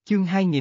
Chương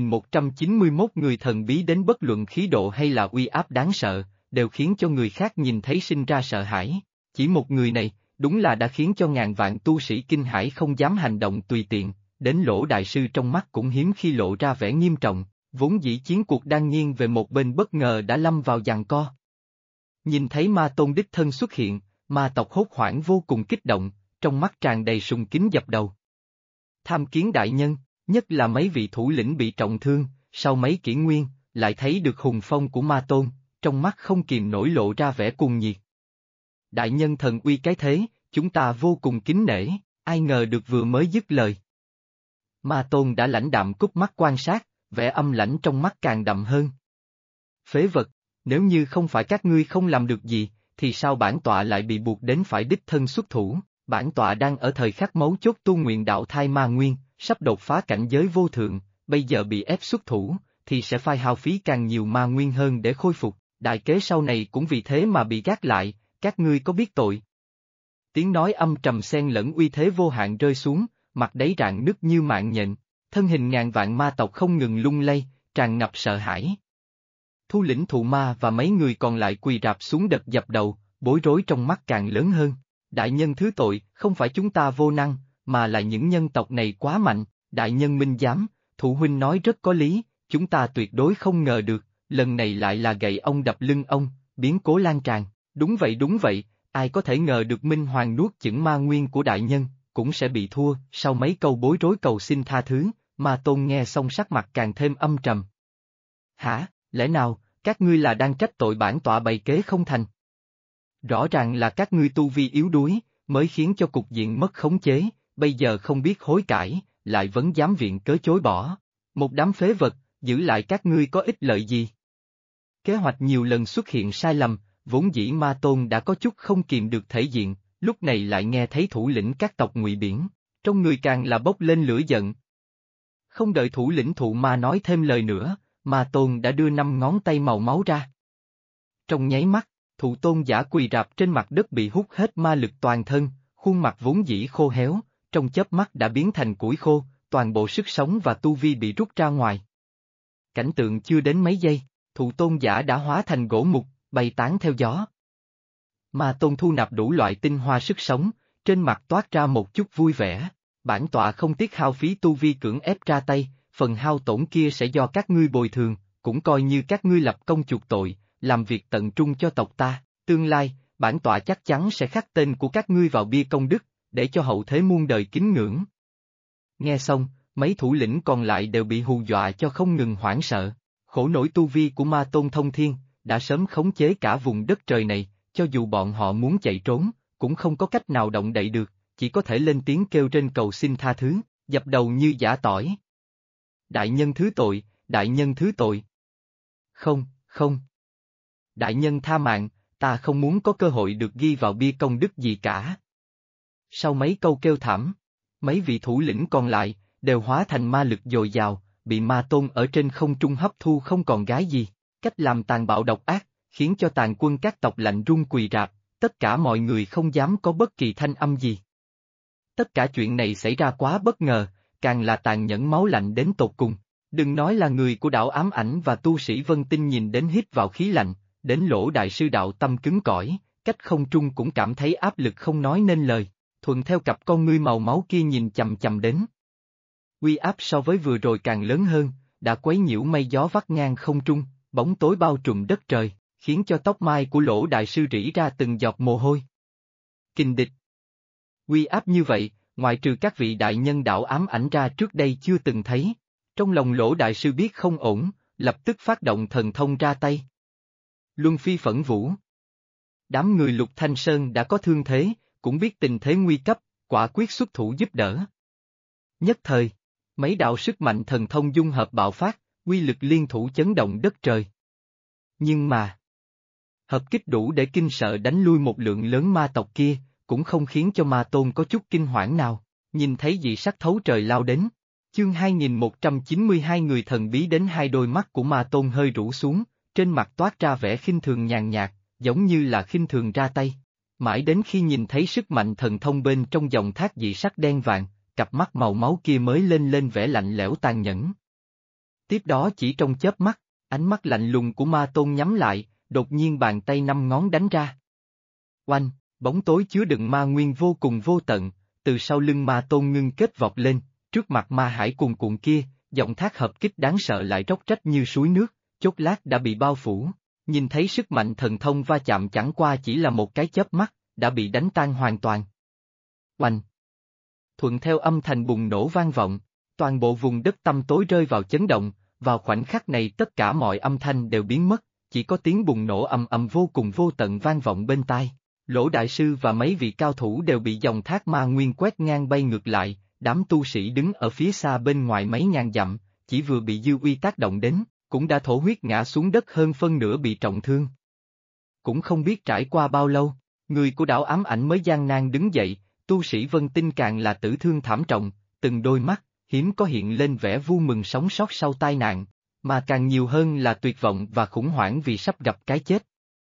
2191 người thần bí đến bất luận khí độ hay là uy áp đáng sợ, đều khiến cho người khác nhìn thấy sinh ra sợ hãi. Chỉ một người này, đúng là đã khiến cho ngàn vạn tu sĩ kinh hãi không dám hành động tùy tiện, đến Lỗ đại sư trong mắt cũng hiếm khi lộ ra vẻ nghiêm trọng, vốn dĩ chiến cuộc đang nghiêng về một bên bất ngờ đã lâm vào giằng co. Nhìn thấy ma tôn đích thân xuất hiện, ma tộc hốt hoảng vô cùng kích động, trong mắt tràn đầy sùng kính dập đầu. Tham kiến đại nhân, nhất là mấy vị thủ lĩnh bị trọng thương, sau mấy kỷ nguyên, lại thấy được hùng phong của ma tôn, trong mắt không kìm nổi lộ ra vẻ cuồng nhiệt. Đại nhân thần uy cái thế, chúng ta vô cùng kính nể, ai ngờ được vừa mới dứt lời. Ma tôn đã lãnh đạm cúp mắt quan sát, vẻ âm lãnh trong mắt càng đậm hơn. Phế vật, nếu như không phải các ngươi không làm được gì, thì sao bản tọa lại bị buộc đến phải đích thân xuất thủ, bản tọa đang ở thời khắc mấu chốt tu nguyện đạo thai ma nguyên, sắp đột phá cảnh giới vô thượng, bây giờ bị ép xuất thủ, thì sẽ phải hao phí càng nhiều ma nguyên hơn để khôi phục, đại kế sau này cũng vì thế mà bị gác lại, các ngươi có biết tội. Tiếng nói âm trầm xen lẫn uy thế vô hạn rơi xuống, mặt đáy rạn nứt như mạng nhện, thân hình ngàn vạn ma tộc không ngừng lung lay, tràn ngập sợ hãi. Thu lĩnh thụ ma và mấy người còn lại quỳ rạp xuống đất dập đầu, bối rối trong mắt càng lớn hơn. Đại nhân thứ tội, không phải chúng ta vô năng, mà là những nhân tộc này quá mạnh, đại nhân minh giám, thủ huynh nói rất có lý, chúng ta tuyệt đối không ngờ được, lần này lại là gậy ông đập lưng ông, biến cố lan tràn, đúng vậy, ai có thể ngờ được Minh Hoàng nuốt chửng ma nguyên của đại nhân, cũng sẽ bị thua, sau mấy câu bối rối cầu xin tha thứ, Ma Tôn nghe xong sắc mặt càng thêm âm trầm. Hả, lẽ nào, các ngươi là đang trách tội bản tọa bày kế không thành? Rõ ràng là các ngươi tu vi yếu đuối, mới khiến cho cục diện mất khống chế, bây giờ không biết hối cải, lại vẫn dám viện cớ chối bỏ. Một đám phế vật, giữ lại các ngươi có ích lợi gì? Kế hoạch nhiều lần xuất hiện sai lầm, vốn dĩ Ma Tôn đã có chút không kìm được thể diện, lúc này lại nghe thấy thủ lĩnh các tộc Ngụy Biển, trong người càng là bốc lên lửa giận. Không đợi thủ lĩnh thụ ma nói thêm lời nữa, Ma Tôn đã đưa 5 ngón tay màu máu ra. Trong nháy mắt, thụ tôn giả quỳ rạp trên mặt đất bị hút hết ma lực toàn thân, khuôn mặt vốn dĩ khô héo, trong chớp mắt đã biến thành củi khô, toàn bộ sức sống và tu vi bị rút ra ngoài. Cảnh tượng chưa đến mấy giây, thụ tôn giả đã hóa thành gỗ mục, bay tán theo gió. Ma Tôn thu nạp đủ loại tinh hoa sức sống, trên mặt toát ra một chút vui vẻ, bản tọa không tiếc hao phí tu vi cưỡng ép ra tay, phần hao tổn kia sẽ do các ngươi bồi thường, cũng coi như các ngươi lập công chuộc tội, làm việc tận trung cho tộc ta, tương lai, bản tọa chắc chắn sẽ khắc tên của các ngươi vào bia công đức, để cho hậu thế muôn đời kính ngưỡng. Nghe xong, mấy thủ lĩnh còn lại đều bị hù dọa cho không ngừng hoảng sợ, khổ nỗi tu vi của Ma Tôn thông thiên, đã sớm khống chế cả vùng đất trời này, cho dù bọn họ muốn chạy trốn, cũng không có cách nào động đậy được, chỉ có thể lên tiếng kêu trên cầu xin tha thứ, dập đầu như giã tỏi. Đại nhân thứ tội, đại nhân thứ tội. Không. Đại nhân tha mạng, ta không muốn có cơ hội được ghi vào bia công đức gì cả. Sau mấy câu kêu thảm, mấy vị thủ lĩnh còn lại, đều hóa thành ma lực dồi dào, bị Ma Tôn ở trên không trung hấp thu không còn gái gì, cách làm tàn bạo độc ác, khiến cho tàn quân các tộc lạnh run quỳ rạp, tất cả mọi người không dám có bất kỳ thanh âm gì. Tất cả chuyện này xảy ra quá bất ngờ, càng là tàn nhẫn máu lạnh đến tột cùng. Đừng nói là người của đảo ám ảnh và tu sĩ Vân Tinh nhìn đến hít vào khí lạnh, đến Lỗ đại sư đạo tâm cứng cỏi, cách không trung cũng cảm thấy áp lực không nói nên lời, thuận theo cặp con ngươi màu máu kia nhìn chằm chằm đến. Uy áp so với vừa rồi càng lớn hơn, đã quấy nhiễu mây gió vắt ngang không trung, bóng tối bao trùm đất trời, khiến cho tóc mai của Lỗ đại sư rỉ ra từng giọt mồ hôi. Kình địch. Uy áp như vậy, ngoại trừ các vị đại nhân đạo ám ảnh ra trước đây chưa từng thấy. Trong lòng Lỗ đại sư biết không ổn, lập tức phát động thần thông ra tay. Luân phi phẫn vũ. Đám người Lục Thanh Sơn đã có thương thế, cũng biết tình thế nguy cấp, quả quyết xuất thủ giúp đỡ. Nhất thời, mấy đạo sức mạnh thần thông dung hợp bạo phát, uy lực liên thủ chấn động đất trời. Nhưng mà, hợp kích đủ để kinh sợ đánh lui một lượng lớn ma tộc kia, cũng không khiến cho Ma Tôn có chút kinh hoảng nào, nhìn thấy dị sắc thấu trời lao đến. Chương 2192 người thần bí đến, hai đôi mắt của Ma Tôn hơi rũ xuống, trên mặt toát ra vẻ khinh thường nhàn nhạt, giống như là khinh thường ra tay. Mãi đến khi nhìn thấy sức mạnh thần thông bên trong dòng thác dị sắc đen vàng, cặp mắt màu máu kia mới lên vẻ lạnh lẽo tàn nhẫn. Tiếp đó chỉ trong chớp mắt, ánh mắt lạnh lùng của ma tôn nhắm lại, đột nhiên bàn tay năm ngón đánh ra. Oanh, bóng tối chứa đựng ma nguyên vô cùng vô tận, từ sau lưng ma tôn ngưng kết vọt lên, trước mặt ma hải cuồn cuộn kia, giọng thác hợp kích đáng sợ lại róc rách như suối nước, chốc lát đã bị bao phủ, nhìn thấy sức mạnh thần thông va chạm chẳng qua chỉ là một cái chớp mắt, đã bị đánh tan hoàn toàn. Oanh! Thuận theo âm thanh bùng nổ vang vọng, toàn bộ vùng đất tăm tối rơi vào chấn động, vào khoảnh khắc này tất cả mọi âm thanh đều biến mất, chỉ có tiếng bùng nổ ầm ầm vô cùng vô tận vang vọng bên tai. Lỗ đại sư và mấy vị cao thủ đều bị dòng thác ma nguyên quét ngang bay ngược lại, đám tu sĩ đứng ở phía xa bên ngoài mấy ngàn dặm, chỉ vừa bị dư uy tác động đến, cũng đã thổ huyết ngã xuống đất hơn phân nửa bị trọng thương. Cũng không biết trải qua bao lâu, người của đảo ám ảnh mới gian nan đứng dậy, tu sĩ Vân Tinh càng là tử thương thảm trọng, từng đôi mắt, hiếm có hiện lên vẻ vui mừng sống sót sau tai nạn, mà càng nhiều hơn là tuyệt vọng và khủng hoảng vì sắp gặp cái chết.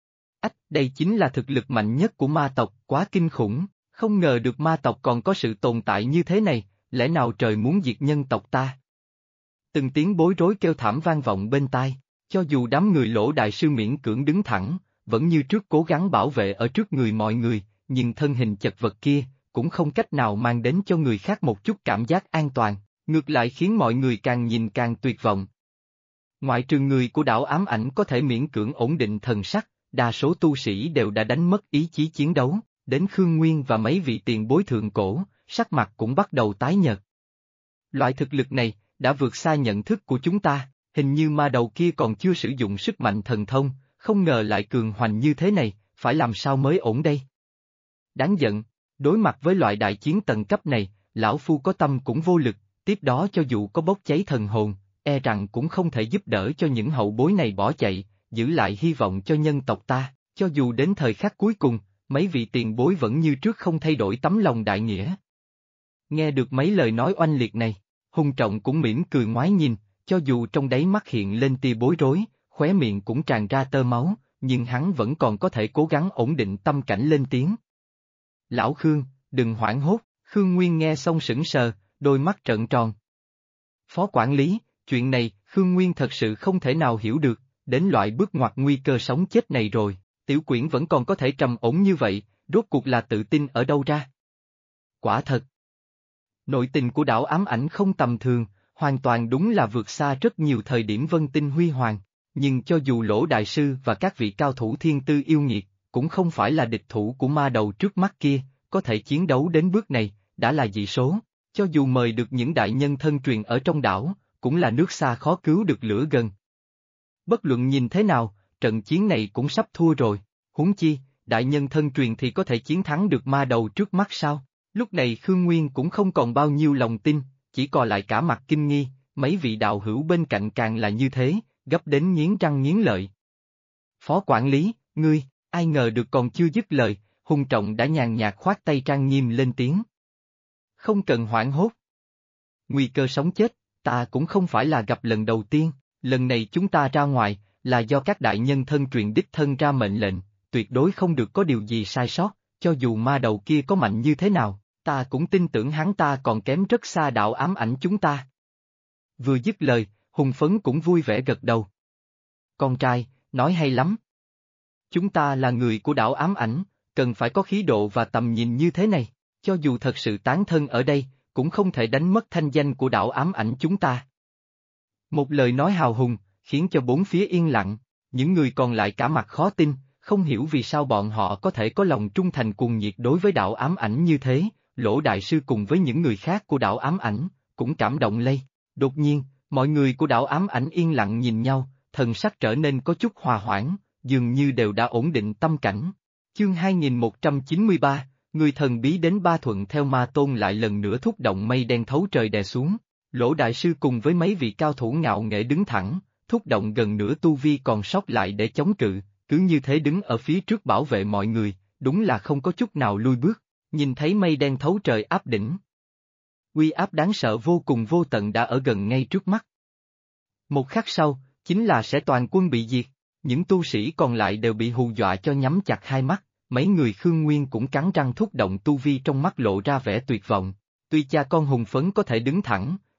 Đây chính là thực lực mạnh nhất của ma tộc, quá kinh khủng, không ngờ được ma tộc còn có sự tồn tại như thế này, lẽ nào trời muốn diệt nhân tộc ta? Từng tiếng bối rối kêu thảm vang vọng bên tai, cho dù đám người Lỗ đại sư miễn cưỡng đứng thẳng, vẫn như trước cố gắng bảo vệ ở trước người mọi người, nhưng thân hình chật vật kia, cũng không cách nào mang đến cho người khác một chút cảm giác an toàn, ngược lại khiến mọi người càng nhìn càng tuyệt vọng. Ngoại trừ người của đảo ám ảnh có thể miễn cưỡng ổn định thần sắc, đa số tu sĩ đều đã đánh mất ý chí chiến đấu, đến Khương Nguyên và mấy vị tiền bối thượng cổ, sắc mặt cũng bắt đầu tái nhợt. Loại thực lực này, đã vượt xa nhận thức của chúng ta, hình như ma đầu kia còn chưa sử dụng sức mạnh thần thông, không ngờ lại cường hoành như thế này, phải làm sao mới ổn đây? Đáng giận, đối mặt với loại đại chiến tầng cấp này, lão phu có tâm cũng vô lực, tiếp đó cho dù có bốc cháy thần hồn, e rằng cũng không thể giúp đỡ cho những hậu bối này bỏ chạy, giữ lại hy vọng cho nhân tộc ta, cho dù đến thời khắc cuối cùng, mấy vị tiền bối vẫn như trước không thay đổi tấm lòng đại nghĩa. Nghe được mấy lời nói oanh liệt này, Hùng Trọng cũng mỉm cười ngoái nhìn, cho dù trong đáy mắt hiện lên tia bối rối, khóe miệng cũng tràn ra tơ máu, nhưng hắn vẫn còn có thể cố gắng ổn định tâm cảnh lên tiếng. Lão Khương, đừng hoảng hốt, Khương Nguyên nghe xong sững sờ, đôi mắt trợn tròn. Phó quản lý, chuyện này, Khương Nguyên thật sự không thể nào hiểu được, đến loại bước ngoặt nguy cơ sống chết này rồi, Tiểu Quyển vẫn còn có thể trầm ổn như vậy, rốt cuộc là tự tin ở đâu ra? Quả thật. Nội tình của đảo ám ảnh không tầm thường, hoàn toàn đúng là vượt xa rất nhiều thời điểm Vân Tinh huy hoàng, nhưng cho dù Lỗ đại sư và các vị cao thủ thiên tư yêu nghiệt, cũng không phải là địch thủ của ma đầu trước mắt kia, có thể chiến đấu đến bước này, đã là dị số, cho dù mời được những đại nhân thân truyền ở trong đảo, cũng là nước xa khó cứu được lửa gần. Bất luận nhìn thế nào, trận chiến này cũng sắp thua rồi, huống chi, đại nhân thân truyền thì có thể chiến thắng được ma đầu trước mắt sao? Lúc này Khương Nguyên cũng không còn bao nhiêu lòng tin, chỉ còn lại cả mặt kinh nghi, mấy vị đạo hữu bên cạnh càng là như thế, gấp đến nghiến răng nghiến lợi. Phó quản lý, ngươi, ai ngờ được còn chưa dứt lời, Hùng Trọng đã nhàn nhạt khoát tay trang nghiêm lên tiếng. Không cần hoảng hốt. Nguy cơ sống chết, ta cũng không phải là gặp lần đầu tiên, lần này chúng ta ra ngoài, là do các đại nhân thân truyền đích thân ra mệnh lệnh, tuyệt đối không được có điều gì sai sót, cho dù ma đầu kia có mạnh như thế nào, ta cũng tin tưởng hắn ta còn kém rất xa đạo ám ảnh chúng ta. Vừa dứt lời, Hùng Phấn cũng vui vẻ gật đầu. Con trai, nói hay lắm. Chúng ta là người của đảo ám ảnh, cần phải có khí độ và tầm nhìn như thế này, cho dù thật sự tán thân ở đây, cũng không thể đánh mất thanh danh của đảo ám ảnh chúng ta. Một lời nói hào hùng, khiến cho bốn phía yên lặng, những người còn lại cả mặt khó tin, không hiểu vì sao bọn họ có thể có lòng trung thành cuồng nhiệt đối với đảo ám ảnh như thế, Lỗ đại sư cùng với những người khác của đảo ám ảnh, cũng cảm động lây. Đột nhiên, mọi người của đảo ám ảnh yên lặng nhìn nhau, thần sắc trở nên có chút hòa hoãn, dường như đều đã ổn định tâm cảnh. Chương 2193, người thần bí đến Ba Thuận theo ma tôn lại lần nữa thúc động mây đen thấu trời đè xuống, Lỗ đại sư cùng với mấy vị cao thủ ngạo nghễ đứng thẳng, thúc động gần nửa tu vi còn sót lại để chống cự, cứ như thế đứng ở phía trước bảo vệ mọi người, đúng là không có chút nào lui bước, nhìn thấy mây đen thấu trời áp đỉnh. Uy áp đáng sợ vô cùng vô tận đã ở gần ngay trước mắt. Một khắc sau, chính là sẽ toàn quân bị diệt, những tu sĩ còn lại đều bị hù dọa cho nhắm chặt hai mắt, mấy người Khương Nguyên cũng cắn răng thúc động tu vi trong mắt lộ ra vẻ tuyệt vọng. Tuy cha con Hùng Phấn có thể đứng thẳng,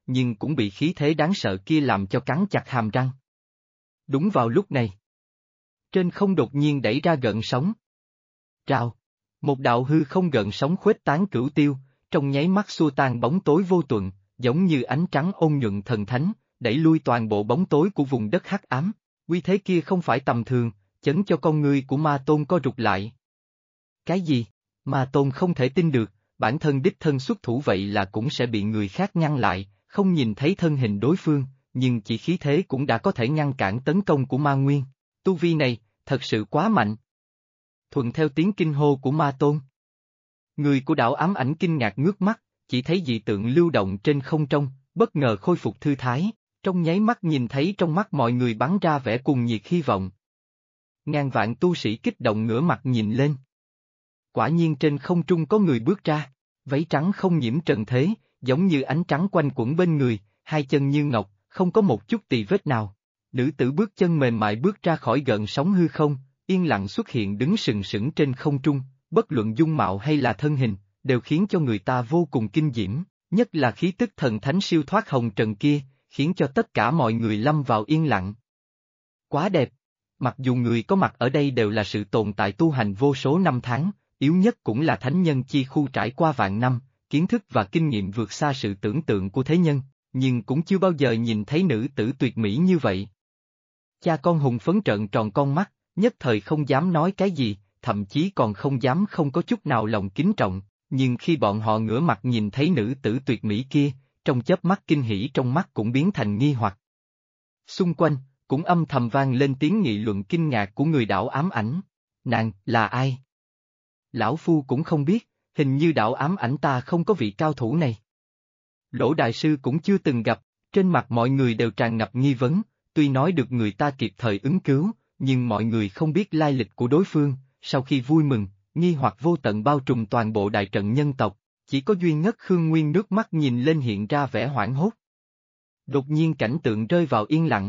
nhưng cũng bị khí thế đáng sợ kia làm cho cắn chặt hàm răng. Đúng vào lúc này, trên không đột nhiên đẩy ra gợn sóng. Rào! Một đạo hư không gợn sóng khuếch tán cửu tiêu, trong nháy mắt xua tan bóng tối vô tuần, giống như ánh trắng ôn nhuận thần thánh, đẩy lui toàn bộ bóng tối của vùng đất hắc ám. Uy thế kia không phải tầm thường, chấn cho con ngươi của Ma Tôn co rụt lại. Cái gì? Ma Tôn không thể tin được, bản thân đích thân xuất thủ vậy là cũng sẽ bị người khác ngăn lại, không nhìn thấy thân hình đối phương, nhưng chỉ khí thế cũng đã có thể ngăn cản tấn công của Ma Nguyên. Tu vi này, thật sự quá mạnh. Thuận theo tiếng kinh hô của Ma Tôn. Người của đảo ám ảnh kinh ngạc ngước mắt, chỉ thấy dị tượng lưu động trên không trung, bất ngờ khôi phục thư thái, trong nháy mắt nhìn thấy trong mắt mọi người bắn ra vẻ cuồng nhiệt hy vọng. Ngàn vạn tu sĩ kích động ngửa mặt nhìn lên. Quả nhiên trên không trung có người bước ra, váy trắng không nhiễm trần thế, giống như ánh trắng quanh quẩn bên người, hai chân như ngọc, không có một chút tì vết nào. Nữ tử bước chân mềm mại bước ra khỏi gợn sóng hư không, yên lặng xuất hiện đứng sừng sững trên không trung, bất luận dung mạo hay là thân hình, đều khiến cho người ta vô cùng kinh diễm, nhất là khí tức thần thánh siêu thoát hồng trần kia, khiến cho tất cả mọi người lâm vào yên lặng. Quá đẹp! Mặc dù người có mặt ở đây đều là sự tồn tại tu hành vô số năm tháng, yếu nhất cũng là thánh nhân chi khu trải qua vạn năm, kiến thức và kinh nghiệm vượt xa sự tưởng tượng của thế nhân, nhưng cũng chưa bao giờ nhìn thấy nữ tử tuyệt mỹ như vậy. Cha con hùng phấn trợn tròn con mắt, nhất thời không dám nói cái gì, thậm chí còn không dám không có chút nào lòng kính trọng, nhưng khi bọn họ ngửa mặt nhìn thấy nữ tử tuyệt mỹ kia, trong chớp mắt kinh hỉ trong mắt cũng biến thành nghi hoặc. Xung quanh, cũng âm thầm vang lên tiếng nghị luận kinh ngạc của người đảo ám ảnh. Nàng, là ai? Lão Phu cũng không biết, hình như đảo ám ảnh ta không có vị cao thủ này. Lỗ Đại Sư cũng chưa từng gặp, trên mặt mọi người đều tràn ngập nghi vấn, tuy nói được người ta kịp thời ứng cứu, nhưng mọi người không biết lai lịch của đối phương, sau khi vui mừng, nghi hoặc vô tận bao trùm toàn bộ đại trận nhân tộc, chỉ có duy nhất Khương Nguyên nước mắt nhìn lên hiện ra vẻ hoảng hốt. Đột nhiên cảnh tượng rơi vào yên lặng.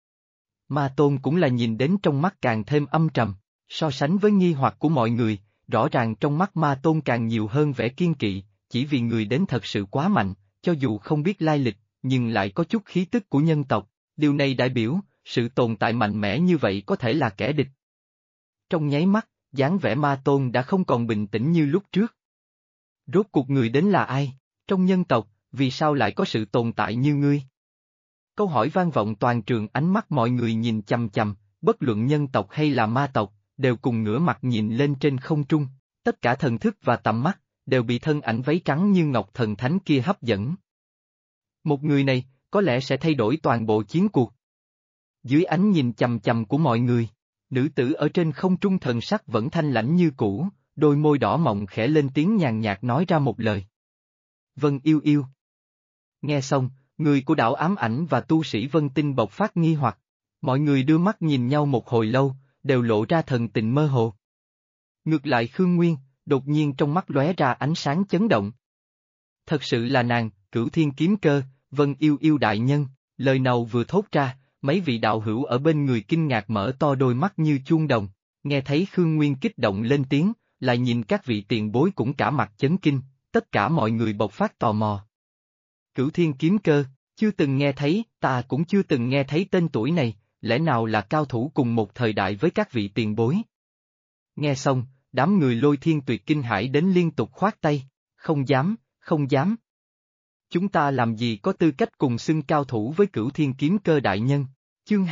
Ma Tôn cũng là nhìn đến trong mắt càng thêm âm trầm, so sánh với nghi hoặc của mọi người, rõ ràng trong mắt Ma Tôn càng nhiều hơn vẻ kiên kỵ, chỉ vì người đến thật sự quá mạnh, cho dù không biết lai lịch, nhưng lại có chút khí tức của nhân tộc, điều này đại biểu, sự tồn tại mạnh mẽ như vậy có thể là kẻ địch. Trong nháy mắt, dáng vẻ Ma Tôn đã không còn bình tĩnh như lúc trước. Rốt cuộc người đến là ai? Trong nhân tộc, vì sao lại có sự tồn tại như ngươi? Câu hỏi vang vọng toàn trường, ánh mắt mọi người nhìn chằm chằm, bất luận nhân tộc hay là ma tộc, đều cùng ngửa mặt nhìn lên trên không trung, tất cả thần thức và tầm mắt, đều bị thân ảnh váy trắng như ngọc thần thánh kia hấp dẫn. Một người này, có lẽ sẽ thay đổi toàn bộ chiến cuộc. Dưới ánh nhìn chằm chằm của mọi người, nữ tử ở trên không trung thần sắc vẫn thanh lãnh như cũ, đôi môi đỏ mọng khẽ lên tiếng nhàn nhạt nói ra một lời. Vân Yêu Yêu. Nghe xong, người của đảo ám ảnh và tu sĩ Vân Tinh bộc phát nghi hoặc. Mọi người đưa mắt nhìn nhau một hồi lâu, đều lộ ra thần tình mơ hồ. Ngược lại Khương Nguyên, đột nhiên trong mắt lóe ra ánh sáng chấn động. Thật sự là nàng, Cửu Thiên Kiếm Cơ, Vân Yêu Yêu đại nhân, lời nào vừa thốt ra, mấy vị đạo hữu ở bên người kinh ngạc mở to đôi mắt như chuông đồng, nghe thấy Khương Nguyên kích động lên tiếng, lại nhìn các vị tiền bối cũng cả mặt chấn kinh, tất cả mọi người bộc phát tò mò. Cửu Thiên Kiếm Cơ, chưa từng nghe thấy, ta cũng chưa từng nghe thấy tên tuổi này, lẽ nào là cao thủ cùng một thời đại với các vị tiền bối? Nghe xong, đám người Lôi Thiên Tuyệt kinh hãi đến liên tục khoát tay, không dám, không dám. Chúng ta làm gì có tư cách cùng xưng cao thủ với Cửu Thiên Kiếm Cơ đại nhân? Chương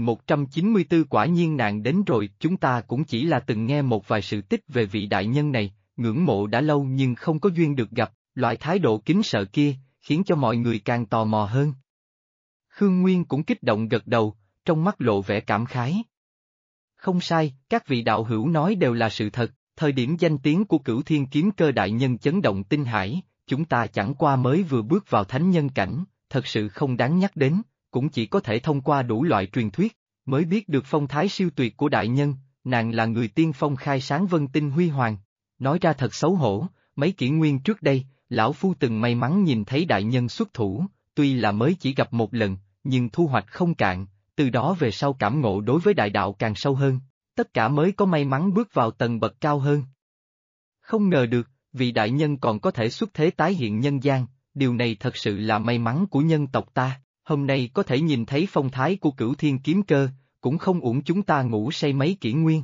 2194 quả nhiên nạn đến rồi, chúng ta cũng chỉ là từng nghe một vài sự tích về vị đại nhân này, ngưỡng mộ đã lâu nhưng không có duyên được gặp, loại thái độ kính sợ kia, khiến cho mọi người càng tò mò hơn. Khương Nguyên cũng kích động gật đầu, trong mắt lộ vẻ cảm khái. Không sai, các vị đạo hữu nói đều là sự thật, thời điểm danh tiếng của Cửu Thiên Kiếm Cơ đại nhân chấn động tinh hải, chúng ta chẳng qua mới vừa bước vào thánh nhân cảnh, thật sự không đáng nhắc đến, cũng chỉ có thể thông qua đủ loại truyền thuyết, mới biết được phong thái siêu tuyệt của đại nhân, nàng là người tiên phong khai sáng Vân Tinh huy hoàng. Nói ra thật xấu hổ, mấy kỷ nguyên trước đây, lão phu từng may mắn nhìn thấy đại nhân xuất thủ, tuy là mới chỉ gặp một lần, nhưng thu hoạch không cạn, từ đó về sau cảm ngộ đối với đại đạo càng sâu hơn, tất cả mới có may mắn bước vào tầng bậc cao hơn. Không ngờ được, vị đại nhân còn có thể xuất thế tái hiện nhân gian, điều này thật sự là may mắn của nhân tộc ta, hôm nay có thể nhìn thấy phong thái của Cửu Thiên Kiếm Cơ, cũng không uổng chúng ta ngủ say mấy kỷ nguyên.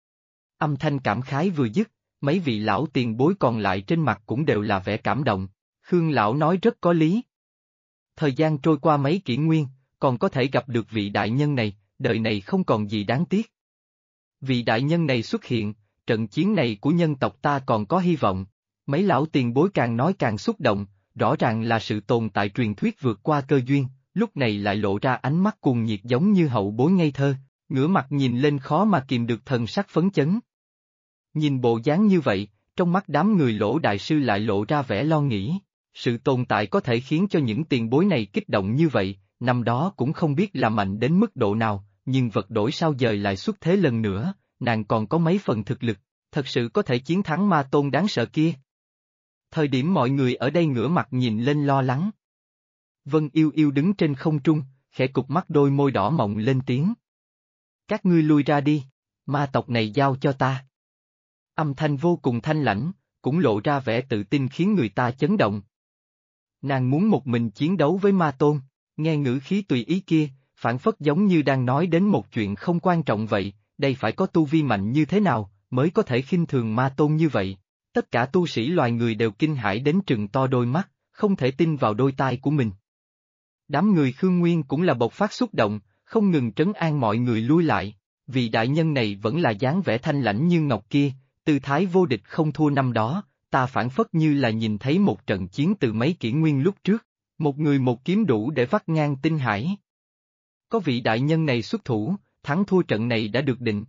Âm thanh cảm khái vừa dứt, mấy vị lão tiền bối còn lại trên mặt cũng đều là vẻ cảm động, Khương lão nói rất có lý. Thời gian trôi qua mấy kỷ nguyên, còn có thể gặp được vị đại nhân này, đời này không còn gì đáng tiếc. Vị đại nhân này xuất hiện, trận chiến này của nhân tộc ta còn có hy vọng. Mấy lão tiền bối càng nói càng xúc động, rõ ràng là sự tồn tại truyền thuyết vượt qua cơ duyên, lúc này lại lộ ra ánh mắt cuồng nhiệt giống như hậu bối ngây thơ, ngửa mặt nhìn lên khó mà kìm được thần sắc phấn chấn. Nhìn bộ dáng như vậy, trong mắt đám người Lỗ đại sư lại lộ ra vẻ lo nghĩ, sự tồn tại có thể khiến cho những tiền bối này kích động như vậy, năm đó cũng không biết là mạnh đến mức độ nào, nhưng vật đổi sao dời lại xuất thế lần nữa, nàng còn có mấy phần thực lực, thật sự có thể chiến thắng ma tôn đáng sợ kia. Thời điểm mọi người ở đây ngửa mặt nhìn lên lo lắng. Vân Yêu Yêu đứng trên không trung, khẽ cụp mắt đôi môi đỏ mọng lên tiếng. Các ngươi lui ra đi, ma tộc này giao cho ta. Âm thanh vô cùng thanh lãnh, cũng lộ ra vẻ tự tin khiến người ta chấn động. Nàng muốn một mình chiến đấu với ma tôn, nghe ngữ khí tùy ý kia, phản phất giống như đang nói đến một chuyện không quan trọng vậy, đây phải có tu vi mạnh như thế nào, mới có thể khinh thường ma tôn như vậy. Tất cả tu sĩ loài người đều kinh hãi đến trừng to đôi mắt, không thể tin vào đôi tai của mình. Đám người Khương Nguyên cũng là bộc phát xúc động, không ngừng trấn an mọi người lui lại, vì đại nhân này vẫn là dáng vẻ thanh lãnh như ngọc kia, tư thái vô địch không thua năm đó, ta phản phất như là nhìn thấy một trận chiến từ mấy kỷ nguyên lúc trước, một người một kiếm đủ để vắt ngang tinh hải. Có vị đại nhân này xuất thủ, thắng thua trận này đã được định.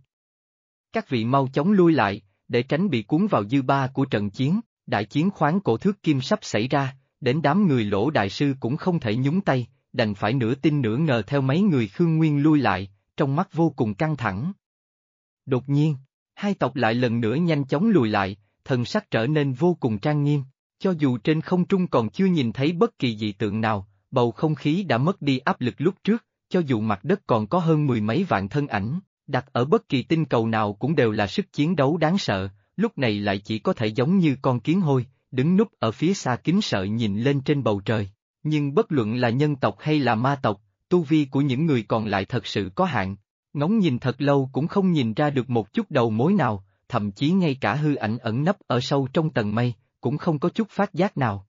Các vị mau chóng lui lại, để tránh bị cuốn vào dư ba của trận chiến, đại chiến khoáng cổ thước kim sắp xảy ra, đến đám người Lỗ đại sư cũng không thể nhúng tay, đành phải nửa tin nửa ngờ theo mấy người Khương Nguyên lui lại, trong mắt vô cùng căng thẳng. Đột nhiên, hai tộc lại lần nữa nhanh chóng lùi lại, thần sắc trở nên vô cùng trang nghiêm, cho dù trên không trung còn chưa nhìn thấy bất kỳ dị tượng nào, bầu không khí đã mất đi áp lực lúc trước, cho dù mặt đất còn có hơn mười mấy vạn thân ảnh, đặt ở bất kỳ tinh cầu nào cũng đều là sức chiến đấu đáng sợ, lúc này lại chỉ có thể giống như con kiến hôi, đứng núp ở phía xa kính sợ nhìn lên trên bầu trời. Nhưng bất luận là nhân tộc hay là ma tộc, tu vi của những người còn lại thật sự có hạn, ngóng nhìn thật lâu cũng không nhìn ra được một chút đầu mối nào, thậm chí ngay cả hư ảnh ẩn nấp ở sâu trong tầng mây, cũng không có chút phát giác nào.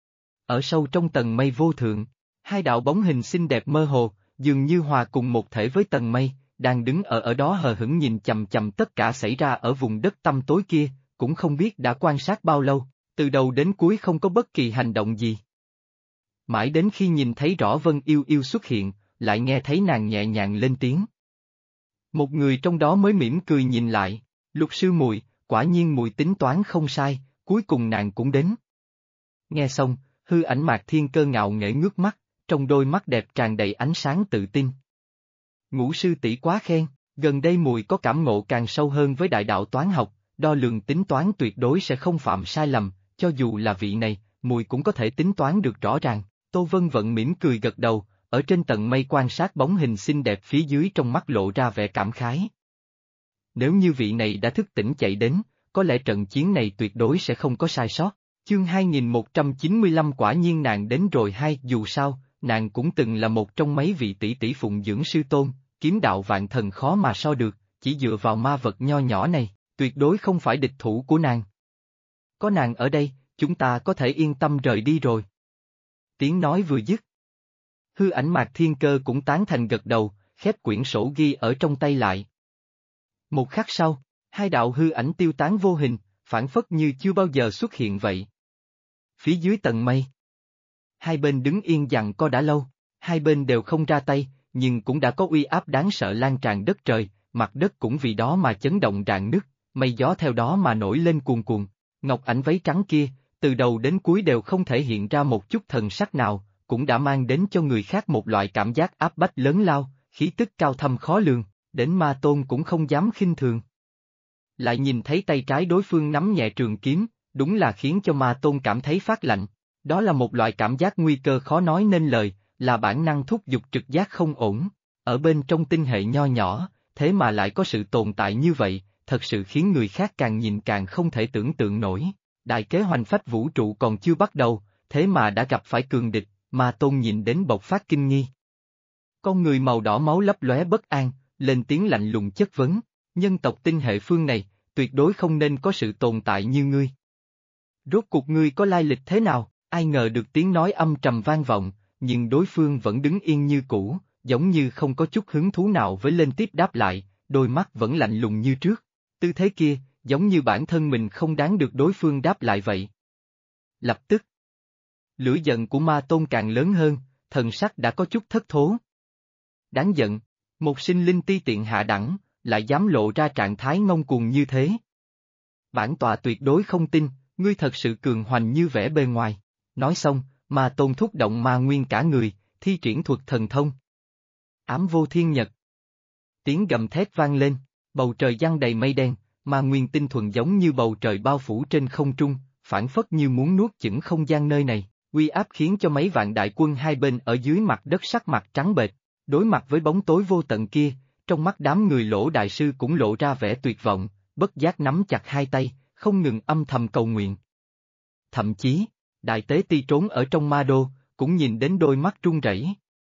Ở sâu trong tầng mây vô thượng, hai đạo bóng hình xinh đẹp mơ hồ, dường như hòa cùng một thể với tầng mây, đang đứng ở đó hờ hững nhìn chằm chằm tất cả xảy ra ở vùng đất tăm tối kia, cũng không biết đã quan sát bao lâu, từ đầu đến cuối không có bất kỳ hành động gì. Mãi đến khi nhìn thấy rõ Vân Yêu Yêu xuất hiện, lại nghe thấy nàng nhẹ nhàng lên tiếng. Một người trong đó mới mỉm cười nhìn lại, Lục sư muội, quả nhiên muội tính toán không sai, cuối cùng nàng cũng đến. Nghe xong, hư ảnh Mạc Thiên Cơ ngạo nghễ ngước mắt, trong đôi mắt đẹp tràn đầy ánh sáng tự tin. Ngũ sư tỷ quá khen, gần đây muội có cảm ngộ càng sâu hơn với đại đạo toán học, đo lường tính toán tuyệt đối sẽ không phạm sai lầm, cho dù là vị này, muội cũng có thể tính toán được rõ ràng. Tô Vân Vận mỉm cười gật đầu, ở trên tầng mây quan sát bóng hình xinh đẹp phía dưới trong mắt lộ ra vẻ cảm khái. Nếu như vị này đã thức tỉnh chạy đến, có lẽ trận chiến này tuyệt đối sẽ không có sai sót. Chương 2195 quả nhiên nàng đến rồi hay, dù sao, nàng cũng từng là một trong mấy vị tỷ tỷ phụng dưỡng sư tôn, kiếm đạo vạn thần khó mà so được, chỉ dựa vào ma vật nho nhỏ này, tuyệt đối không phải địch thủ của nàng. Có nàng ở đây, chúng ta có thể yên tâm rời đi rồi. Tiếng nói vừa dứt. Hư ảnh Mạc Thiên Cơ cũng tán thành gật đầu, khép quyển sổ ghi ở trong tay lại. Một khắc sau, hai đạo hư ảnh tiêu tán vô hình, phản phất như chưa bao giờ xuất hiện vậy. Phía dưới tầng mây. Hai bên đứng yên giằng co đã lâu, hai bên đều không ra tay, nhưng cũng đã có uy áp đáng sợ lan tràn đất trời, mặt đất cũng vì đó mà chấn động rạn nứt, mây gió theo đó mà nổi lên cuồn cuộn. Ngọc ảnh váy trắng kia, từ đầu đến cuối đều không thể hiện ra một chút thần sắc nào, cũng đã mang đến cho người khác một loại cảm giác áp bách lớn lao, khí tức cao thâm khó lường, đến ma tôn cũng không dám khinh thường. Lại nhìn thấy tay trái đối phương nắm nhẹ trường kiếm, đúng là khiến cho ma tôn cảm thấy phát lạnh. Đó là một loại cảm giác nguy cơ khó nói nên lời, là bản năng thúc giục trực giác không ổn. Ở bên trong tinh hệ nho nhỏ, thế mà lại có sự tồn tại như vậy, thật sự khiến người khác càng nhìn càng không thể tưởng tượng nổi. Đại kế hoành phách vũ trụ còn chưa bắt đầu, thế mà đã gặp phải cường địch, Ma Tôn nhìn đến bộc phát kinh nghi. Con người màu đỏ máu lấp lóe bất an, lên tiếng lạnh lùng chất vấn, nhân tộc tinh hệ phương này, tuyệt đối không nên có sự tồn tại như ngươi. Rốt cuộc ngươi có lai lịch thế nào? Ai ngờ được tiếng nói âm trầm vang vọng, nhưng đối phương vẫn đứng yên như cũ, giống như không có chút hứng thú nào với lên tiếp đáp lại, đôi mắt vẫn lạnh lùng như trước. Tư thế kia, giống như bản thân mình không đáng được đối phương đáp lại vậy. Lập tức, lửa giận của Ma Tôn càng lớn hơn, thần sắc đã có chút thất thố. Đáng giận, một sinh linh ti tiện hạ đẳng, lại dám lộ ra trạng thái ngông cuồng như thế. Bản tọa tuyệt đối không tin, ngươi thật sự cường hoành như vẻ bề ngoài. Nói xong, Ma Tôn thúc động ma nguyên cả người, thi triển thuật thần thông. Ám vô thiên nhật. Tiếng gầm thét vang lên, bầu trời giăng đầy mây đen, ma nguyên tinh thuần giống như bầu trời bao phủ trên không trung, phảng phất như muốn nuốt chửng không gian nơi này, uy áp khiến cho mấy vạn đại quân hai bên ở dưới mặt đất sắc mặt trắng bệch, đối mặt với bóng tối vô tận kia, trong mắt đám người Lỗ đại sư cũng lộ ra vẻ tuyệt vọng, bất giác nắm chặt hai tay, không ngừng âm thầm cầu nguyện. Thậm chí, Đại Tế Ti trốn ở trong ma đô, cũng nhìn đến đôi mắt run rẩy.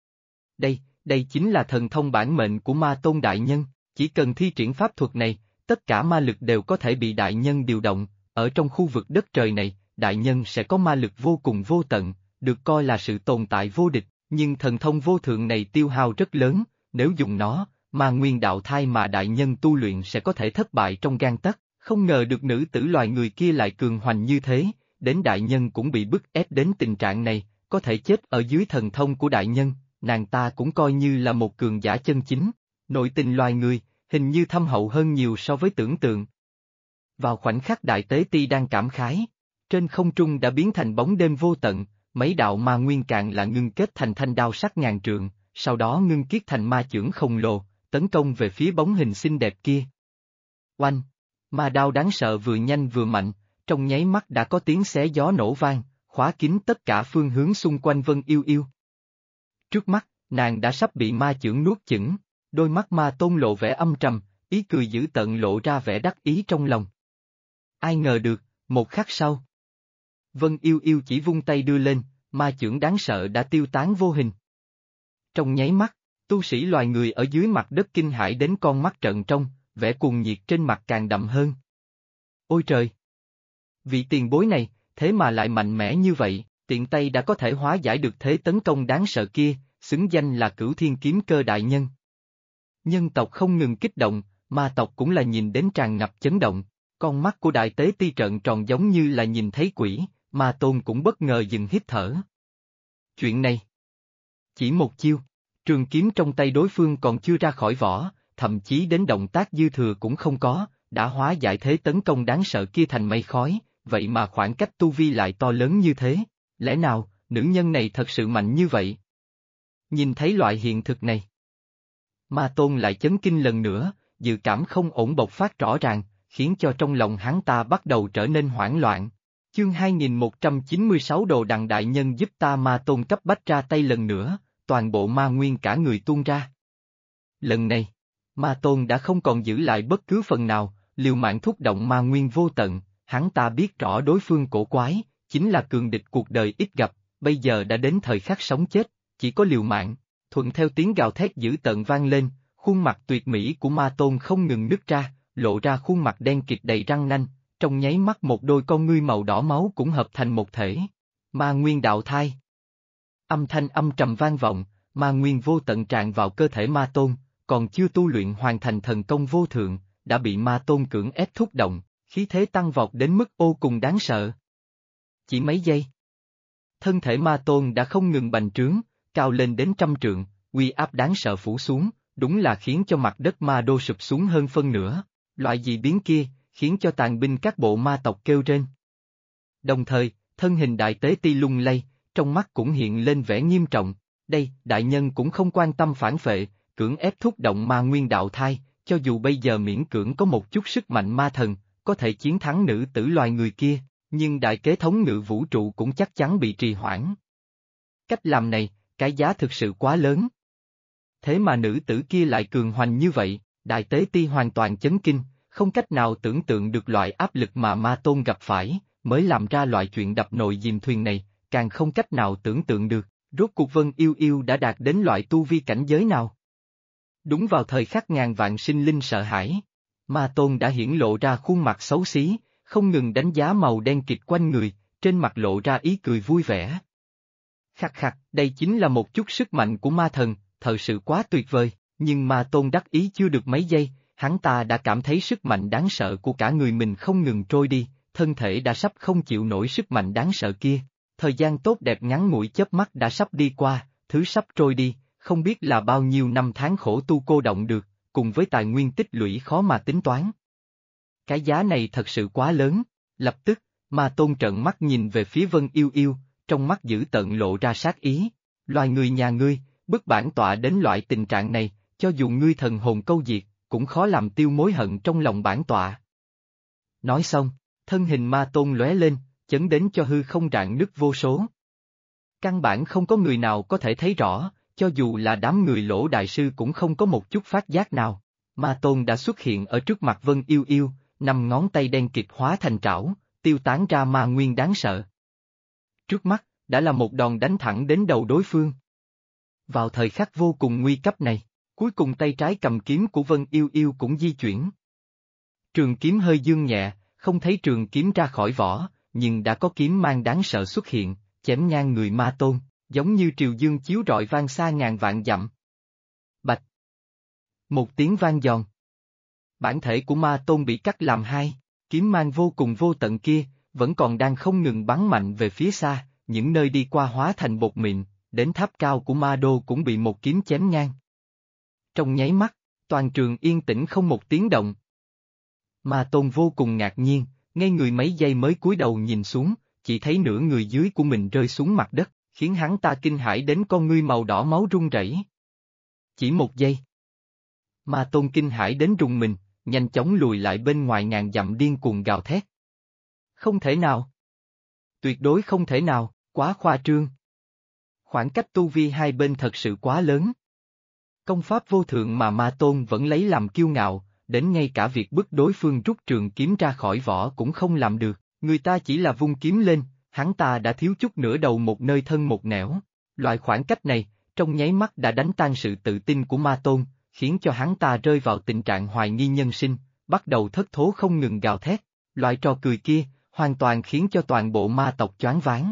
Đây chính là thần thông bản mệnh của Ma Tôn đại nhân, chỉ cần thi triển pháp thuật này, tất cả ma lực đều có thể bị đại nhân điều động, ở trong khu vực đất trời này, đại nhân sẽ có ma lực vô cùng vô tận, được coi là sự tồn tại vô địch, nhưng thần thông vô thượng này tiêu hao rất lớn, nếu dùng nó, ma nguyên đạo thai mà đại nhân tu luyện sẽ có thể thất bại trong gang tấc, không ngờ được nữ tử loài người kia lại cường hoành như thế, đến đại nhân cũng bị bức ép đến tình trạng này, có thể chết ở dưới thần thông của đại nhân, nàng ta cũng coi như là một cường giả chân chính, nội tình loài người, hình như thâm hậu hơn nhiều so với tưởng tượng. Vào khoảnh khắc Đại Tế Ti đang cảm khái, trên không trung đã biến thành bóng đêm vô tận, mấy đạo ma nguyên càng là ngưng kết thành thanh đao sắc ngàn trượng, sau đó ngưng kết thành ma chưởng khổng lồ, tấn công về phía bóng hình xinh đẹp kia. Oanh! Ma đao đáng sợ vừa nhanh vừa mạnh, trong nháy mắt đã có tiếng xé gió nổ vang, khóa kín tất cả phương hướng xung quanh Vân Yêu Yêu. Trước mắt, nàng đã sắp bị ma chưởng nuốt chửng, đôi mắt Ma Tôn lộ vẻ âm trầm, ý cười dữ tợn lộ ra vẻ đắc ý trong lòng. Ai ngờ được, một khắc sau. Vân Yêu Yêu chỉ vung tay đưa lên, ma chưởng đáng sợ đã tiêu tán vô hình. Trong nháy mắt, tu sĩ loài người ở dưới mặt đất kinh hãi đến con mắt trợn trông, vẻ cuồng nhiệt trên mặt càng đậm hơn. Ôi trời! Vị tiền bối này, thế mà lại mạnh mẽ như vậy, tiện tay đã có thể hóa giải được thế tấn công đáng sợ kia, xứng danh là Cửu Thiên Kiếm Cơ đại nhân. Nhân tộc không ngừng kích động, ma tộc cũng là nhìn đến tràn ngập chấn động, con mắt của Đại Tế Ti trợn tròn giống như là nhìn thấy quỷ, Ma Tôn cũng bất ngờ dừng hít thở. Chuyện này, chỉ một chiêu, trường kiếm trong tay đối phương còn chưa ra khỏi vỏ, thậm chí đến động tác dư thừa cũng không có, đã hóa giải thế tấn công đáng sợ kia thành mây khói, vậy mà khoảng cách tu vi lại to lớn như thế, lẽ nào, nữ nhân này thật sự mạnh như vậy? Nhìn thấy loại hiện thực này, Ma Tôn lại chấn kinh lần nữa, dự cảm không ổn bộc phát rõ ràng, khiến cho trong lòng hắn ta bắt đầu trở nên hoảng loạn. Chương 2196 Đồ Đằng đại nhân giúp ta. Ma Tôn cấp bách ra tay lần nữa, toàn bộ ma nguyên cả người tuôn ra. Lần này, Ma Tôn đã không còn giữ lại bất cứ phần nào, liều mạng thúc động ma nguyên vô tận, hắn ta biết rõ đối phương cổ quái, chính là cường địch cuộc đời ít gặp, bây giờ đã đến thời khắc sống chết, chỉ có liều mạng. Thuận theo tiếng gào thét dữ tợn vang lên, khuôn mặt tuyệt mỹ của Ma Tôn không ngừng nứt ra, lộ ra khuôn mặt đen kịt đầy răng nanh, trong nháy mắt một đôi con ngươi màu đỏ máu cũng hợp thành một thể. Ma nguyên đạo thai. Âm thanh âm trầm vang vọng, ma nguyên vô tận tràn vào cơ thể Ma Tôn, còn chưa tu luyện hoàn thành thần công vô thượng, đã bị Ma Tôn cưỡng ép thúc động, khí thế tăng vọt đến mức vô cùng đáng sợ. Chỉ mấy giây, thân thể Ma Tôn đã không ngừng bành trướng, cao lên đến 100 trượng, uy áp đáng sợ phủ xuống, đúng là khiến cho mặt đất ma đô sụp xuống hơn phân nửa. Loại dị biến kia, khiến cho tàn binh các bộ ma tộc kêu rên. Đồng thời, thân hình Đại Tế Ti lung lay, trong mắt cũng hiện lên vẻ nghiêm trọng. Đây, đại nhân cũng không quan tâm phản phệ, cưỡng ép thúc động ma nguyên đạo thai, cho dù bây giờ miễn cưỡng có một chút sức mạnh ma thần, có thể chiến thắng nữ tử loài người kia, nhưng đại kế thống ngự vũ trụ cũng chắc chắn bị trì hoãn. Cách làm này, cái giá thực sự quá lớn. Thế mà nữ tử kia lại cường hoành như vậy, Đại Tế Ti hoàn toàn chấn kinh, không cách nào tưởng tượng được loại áp lực mà Ma Tôn gặp phải, mới làm ra loại chuyện đập nồi dìm thuyền này, càng không cách nào tưởng tượng được, rốt cuộc Vân Yêu Yêu đã đạt đến loại tu vi cảnh giới nào. Đúng vào thời khắc ngàn vạn sinh linh sợ hãi, Ma Tôn đã hiển lộ ra khuôn mặt xấu xí, không ngừng đánh giá màu đen kịt quanh người, trên mặt lộ ra ý cười vui vẻ. Khắc khắc, đây chính là một chút sức mạnh của ma thần, thật sự quá tuyệt vời, nhưng Ma Tôn đắc ý chưa được mấy giây, hắn ta đã cảm thấy sức mạnh đáng sợ của cả người mình không ngừng trôi đi, thân thể đã sắp không chịu nổi sức mạnh đáng sợ kia. Thời gian tốt đẹp ngắn ngủi chớp mắt đã sắp đi qua, thứ sắp trôi đi, không biết là bao nhiêu năm tháng khổ tu cô động được, cùng với tài nguyên tích lũy khó mà tính toán. Cái giá này thật sự quá lớn, lập tức, Ma Tôn trợn mắt nhìn về phía Vân Yêu Yêu, trong mắt dữ tợn lộ ra sát ý. Loài người nhà ngươi, bức bản tọa đến loại tình trạng này, cho dù ngươi thần hồn câu diệt, cũng khó làm tiêu mối hận trong lòng bản tọa. Nói xong, thân hình Ma Tôn lóe lên, chấn đến cho hư không rạn nứt vô số. Căn bản không có người nào có thể thấy rõ, cho dù là đám người Lỗ đại sư cũng không có một chút phát giác nào. Ma Tôn đã xuất hiện ở trước mặt Vân Yêu Yêu, 5 ngón tay đen kịt hóa thành trảo, tiêu tán ra ma nguyên đáng sợ. Trước mắt, đã là một đòn đánh thẳng đến đầu đối phương. Vào thời khắc vô cùng nguy cấp này, cuối cùng tay trái cầm kiếm của Vân Yêu Yêu cũng di chuyển. Trường kiếm hơi dương nhẹ, không thấy trường kiếm ra khỏi vỏ, nhưng đã có kiếm mang đáng sợ xuất hiện, chém ngang người Ma Tôn, giống như triều dương chiếu rọi vang xa ngàn vạn dặm. Bạch! Một tiếng vang giòn. Bản thể của Ma Tôn bị cắt làm hai, kiếm mang vô cùng vô tận kia, vẫn còn đang không ngừng bắn mạnh về phía xa, những nơi đi qua hóa thành bột mịn, đến tháp cao của Ma Đô cũng bị một kiếm chém ngang. Trong nháy mắt, toàn trường yên tĩnh không một tiếng động. Ma Tôn vô cùng ngạc nhiên, ngay người mấy giây mới cúi đầu nhìn xuống, chỉ thấy nửa người dưới của mình rơi xuống mặt đất, khiến hắn ta kinh hãi đến con ngươi màu đỏ máu run rẩy. Chỉ một giây. Ma Tôn kinh hãi đến rùng mình, nhanh chóng lùi lại bên ngoài ngàn dặm điên cuồng gào thét. Không thể nào. Tuyệt đối không thể nào, quá khoa trương. Khoảng cách tu vi hai bên thật sự quá lớn. Công pháp vô thượng mà Ma Tôn vẫn lấy làm kiêu ngạo, đến ngay cả việc bức đối phương rút trường kiếm ra khỏi vỏ cũng không làm được, người ta chỉ là vung kiếm lên, hắn ta đã thiếu chút nữa đầu một nơi thân một nẻo. Loại khoảng cách này, trong nháy mắt đã đánh tan sự tự tin của Ma Tôn, khiến cho hắn ta rơi vào tình trạng hoài nghi nhân sinh, bắt đầu thất thố không ngừng gào thét. Loại trò cười kia, hoàn toàn khiến cho toàn bộ ma tộc choáng váng.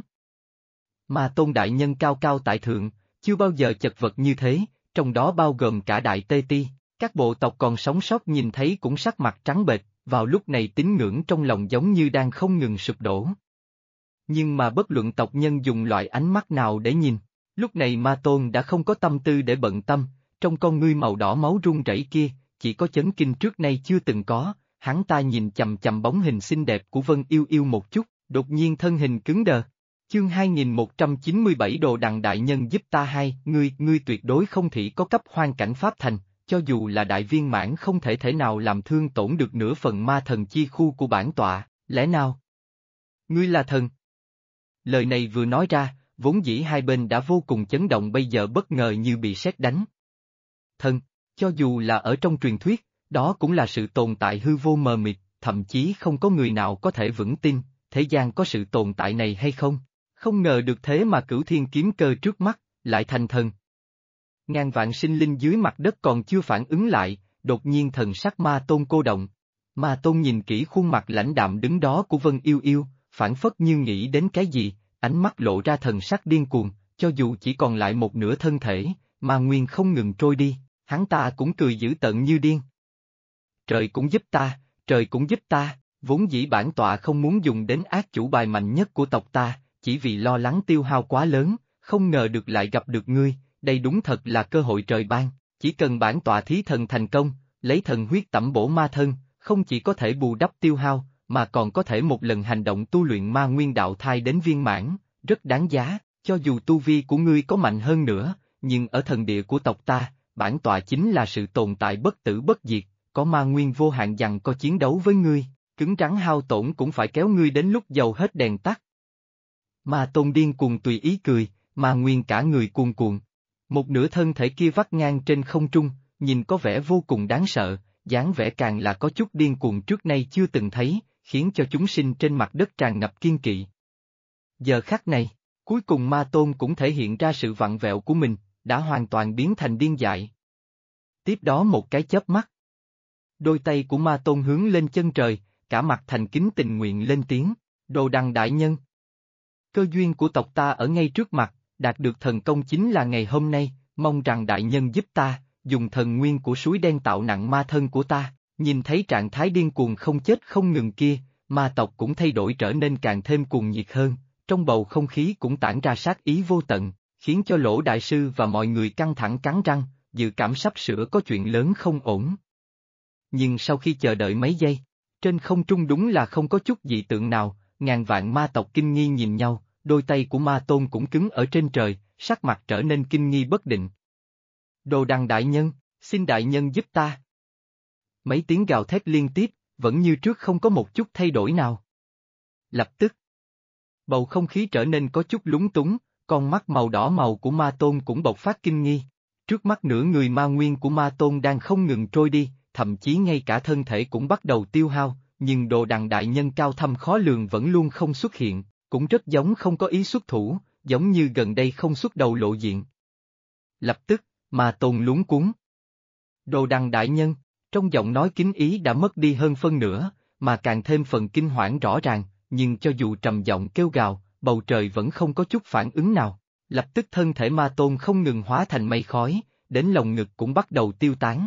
Ma Tôn đại nhân cao cao tại thượng, chưa bao giờ chật vật như thế, trong đó bao gồm cả Đại Tê Ti, các bộ tộc còn sống sót nhìn thấy cũng sắc mặt trắng bệch, vào lúc này tín ngưỡng trong lòng giống như đang không ngừng sụp đổ. Nhưng mà bất luận tộc nhân dùng loại ánh mắt nào để nhìn, lúc này Ma Tôn đã không có tâm tư để bận tâm, trong con ngươi màu đỏ máu run rẩy kia, chỉ có chấn kinh trước nay chưa từng có, hắn ta nhìn chầm chầm bóng hình xinh đẹp của Vân Yêu Yêu một chút, đột nhiên thân hình cứng đờ. Chương 2197 Đồ Đằng đại nhân giúp ta hai, ngươi tuyệt đối không thể có cấp hoang cảnh pháp thành, cho dù là đại viên mãn không thể nào làm thương tổn được nửa phần ma thần chi khu của bản tọa, lẽ nào? Ngươi là thần. Lời này vừa nói ra, vốn dĩ hai bên đã vô cùng chấn động bây giờ bất ngờ như bị sét đánh. Thần, cho dù là ở trong truyền thuyết, đó cũng là sự tồn tại hư vô mờ mịt, thậm chí không có người nào có thể vững tin, thế gian có sự tồn tại này hay không? Không ngờ được thế mà Cửu Thiên kiếm cơ trước mắt, lại thành thần. Ngàn vạn sinh linh dưới mặt đất còn chưa phản ứng lại, đột nhiên thần sắc Ma Tôn cô động. Ma Tôn nhìn kỹ khuôn mặt lãnh đạm đứng đó của Vân Yêu Yêu, phản phất như nghĩ đến cái gì, ánh mắt lộ ra thần sắc điên cuồng, cho dù chỉ còn lại một nửa thân thể, mà nguyên không ngừng trôi đi, hắn ta cũng cười dữ tợn như điên. Trời cũng giúp ta, trời cũng giúp ta, vốn dĩ bản tọa không muốn dùng đến ác chủ bài mạnh nhất của tộc ta, chỉ vì lo lắng tiêu hao quá lớn, không ngờ được lại gặp được ngươi, đây đúng thật là cơ hội trời ban, chỉ cần bản tọa thí thần thành công, lấy thần huyết tẩm bổ ma thân, không chỉ có thể bù đắp tiêu hao, mà còn có thể một lần hành động tu luyện ma nguyên đạo thai đến viên mãn, rất đáng giá, cho dù tu vi của ngươi có mạnh hơn nữa, nhưng ở thần địa của tộc ta, bản tọa chính là sự tồn tại bất tử bất diệt, có ma nguyên vô hạn dằng có chiến đấu với ngươi, cứng rắn hao tổn cũng phải kéo ngươi đến lúc dầu hết đèn tắt. Ma Tôn điên cuồng tùy ý cười, ma nguyên cả người cuồn cuộn. Một nửa thân thể kia vắt ngang trên không trung, nhìn có vẻ vô cùng đáng sợ, dáng vẻ càng là có chút điên cuồng trước nay chưa từng thấy, khiến cho chúng sinh trên mặt đất tràn ngập kiên kỵ. Giờ khắc này, Cuối cùng Ma Tôn cũng thể hiện ra sự vặn vẹo của mình, đã hoàn toàn biến thành điên dại. Tiếp đó một cái chớp mắt. Đôi tay của Ma Tôn hướng lên chân trời, cả mặt thành kính tình nguyện lên tiếng, Đồ Đằng đại nhân. Cơ duyên của tộc ta ở ngay trước mặt, đạt được thần công chính là ngày hôm nay, mong rằng đại nhân giúp ta, dùng thần nguyên của suối đen tạo nặng ma thân của ta. Nhìn thấy trạng thái điên cuồng không chết không ngừng kia, ma tộc cũng thay đổi trở nên càng thêm cuồng nhiệt hơn, trong bầu không khí cũng tản ra sát ý vô tận, khiến cho Lỗ đại sư và mọi người căng thẳng cắn răng, dự cảm sắp sửa có chuyện lớn không ổn. Nhưng sau khi chờ đợi mấy giây, trên không trung đúng là không có chút dị tượng nào, ngàn vạn ma tộc kinh nghi nhìn nhau, đôi tay của Ma Tôn cũng cứng ở trên trời, sắc mặt trở nên kinh nghi bất định. Đồ Đằng đại nhân, xin đại nhân giúp ta. Mấy tiếng gào thét liên tiếp, vẫn như trước không có một chút thay đổi nào. Lập tức, bầu không khí trở nên có chút lúng túng, con mắt màu đỏ màu của Ma Tôn cũng bộc phát kinh nghi. Trước mắt nửa người ma nguyên của Ma Tôn đang không ngừng trôi đi, thậm chí ngay cả thân thể cũng bắt đầu tiêu hao, nhưng Đồ Đằng đại nhân cao thâm khó lường vẫn luôn không xuất hiện, cũng rất giống không có ý xuất thủ, giống như gần đây không xuất đầu lộ diện. Lập tức, Ma Tôn luống cuống. Đồ Đằng đại nhân, trong giọng nói kính ý đã mất đi hơn phân nửa, mà càng thêm phần kinh hoảng rõ ràng, nhưng cho dù trầm giọng kêu gào, bầu trời vẫn không có chút phản ứng nào. Lập tức thân thể Ma Tôn không ngừng hóa thành mây khói, đến lồng ngực cũng bắt đầu tiêu tán.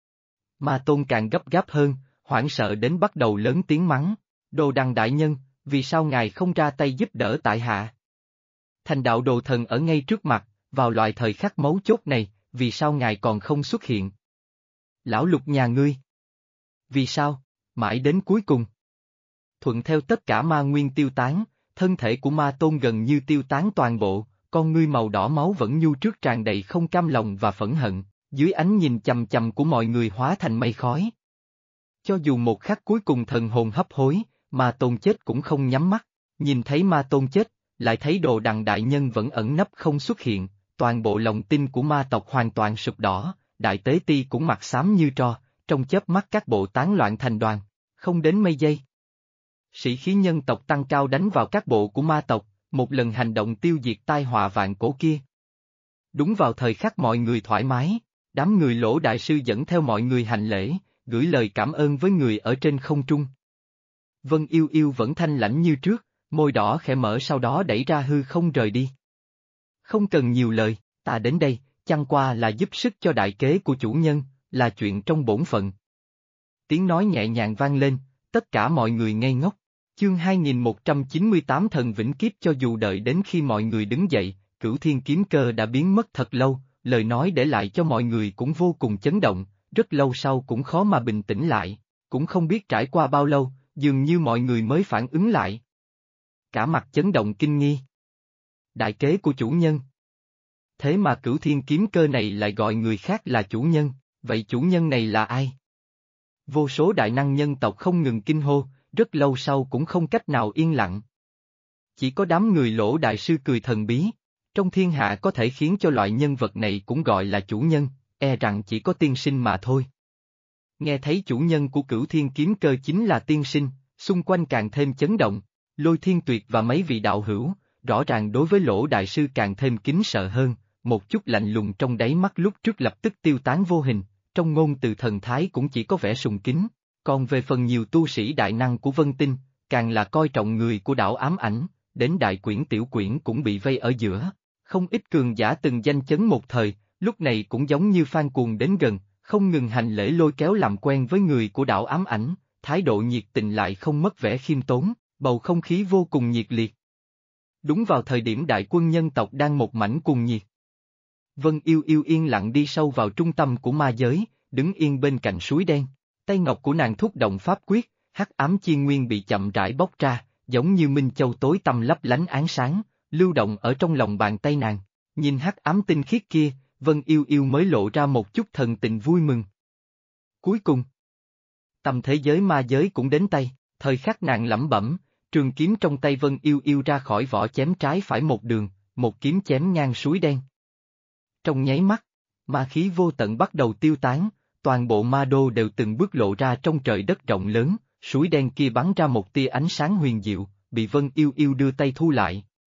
Ma Tôn càng gấp gáp hơn, hoảng sợ đến bắt đầu lớn tiếng mắng, Đồ Đằng đại nhân, vì sao ngài không ra tay giúp đỡ tại hạ? Thành đạo đồ thần ở ngay trước mặt, vào loại thời khắc mấu chốt này, vì sao ngài còn không xuất hiện? Lão Lục nhà ngươi. Vì sao? Mãi đến cuối cùng. Thuận theo tất cả ma nguyên tiêu tán, thân thể của Ma Tôn gần như tiêu tán toàn bộ, con ngươi màu đỏ máu vẫn nhu trước tràn đầy không cam lòng và phẫn hận, dưới ánh nhìn chằm chằm của mọi người hóa thành mây khói. Cho dù một khắc cuối cùng thần hồn hấp hối, Ma Tôn chết cũng không nhắm mắt, nhìn thấy Ma Tôn chết, lại thấy Đồ Đằng đại nhân vẫn ẩn nấp không xuất hiện, toàn bộ lòng tin của ma tộc hoàn toàn sụp đỏ, Đại Tế Ti cũng mặt xám như tro, trong chớp mắt các bộ tán loạn thành đoàn, không đến mấy giây. Sĩ khí nhân tộc tăng cao đánh vào các bộ của ma tộc, một lần hành động tiêu diệt tai họa vạn cổ kia. Đúng vào thời khắc mọi người thoải mái, đám người Lỗ đại sư dẫn theo mọi người hành lễ, gửi lời cảm ơn với người ở trên không trung. Vân Yêu Yêu vẫn thanh lãnh như trước, môi đỏ khẽ mở sau đó đẩy ra hư không rời đi. Không cần nhiều lời, ta đến đây, chẳng qua là giúp sức cho đại kế của chủ nhân, là chuyện trong bổn phận. Tiếng nói nhẹ nhàng vang lên, tất cả mọi người ngây ngốc. Chương 2198 Thần Vĩnh Kiếp. Cho dù đợi đến khi mọi người đứng dậy, Cửu Thiên Kiếm Cơ đã biến mất thật lâu, lời nói để lại cho mọi người cũng vô cùng chấn động, rất lâu sau cũng khó mà bình tĩnh lại, cũng không biết trải qua bao lâu, dường như mọi người mới phản ứng lại. Cả mặt chấn động kinh nghi. Đại kế của chủ nhân. Thế mà Cửu Thiên Kiếm Cơ này lại gọi người khác là chủ nhân, vậy chủ nhân này là ai? Vô số đại năng nhân tộc không ngừng kinh hô, rất lâu sau cũng không cách nào yên lặng. Chỉ có đám người Lỗ đại sư cười thần bí, trong thiên hạ có thể khiến cho loại nhân vật này cũng gọi là chủ nhân, e rằng chỉ có tiên sinh mà thôi. Nghe thấy chủ nhân của Cửu Thiên Kiếm Cơ chính là tiên sinh, xung quanh càng thêm chấn động, Lôi Thiên Tuyệt và mấy vị đạo hữu, rõ ràng đối với Lỗ đại sư càng thêm kính sợ hơn, một chút lạnh lùng trong đáy mắt lúc trước lập tức tiêu tán vô hình, trong ngôn từ thần thái cũng chỉ có vẻ sùng kính. Còn về phần nhiều tu sĩ đại năng của Vân Tinh, càng là coi trọng người của đảo ám ảnh, đến đại quyển tiểu quyển cũng bị vây ở giữa. Không ít cường giả từng danh chấn một thời, lúc này cũng giống như fan cuồng đến gần, không ngừng hành lễ lôi kéo làm quen với người của đảo ám ảnh, thái độ nhiệt tình lại không mất vẻ khiêm tốn, bầu không khí vô cùng nhiệt liệt. Đúng vào thời điểm đại quân nhân tộc đang một mảnh cuồng nhiệt. Vân Yêu Yêu yên lặng đi sâu vào trung tâm của ma giới, đứng yên bên cạnh suối đen. Tay ngọc của nàng thúc động pháp quyết, hắc ám chi nguyên bị chậm rãi bóc ra, giống như minh châu tối tăm lấp lánh ánh sáng, lưu động ở trong lòng bàn tay nàng. Nhìn hắc ám tinh khiết kia, Vân Yêu Yêu mới lộ ra một chút thần tình vui mừng. Cuối cùng, tầm thế giới ma giới cũng đến tay, thời khắc nàng lẩm bẩm, trường kiếm trong tay Vân Yêu Yêu ra khỏi vỏ chém trái phải một đường, một kiếm chém ngang suối đen. Trong nháy mắt, ma khí vô tận bắt đầu tiêu tán. Toàn bộ ma đô đều từng bước lộ ra trong trời đất rộng lớn, suối đen kia bắn ra một tia ánh sáng huyền diệu, bị Vân Yêu Yêu đưa tay thu lại.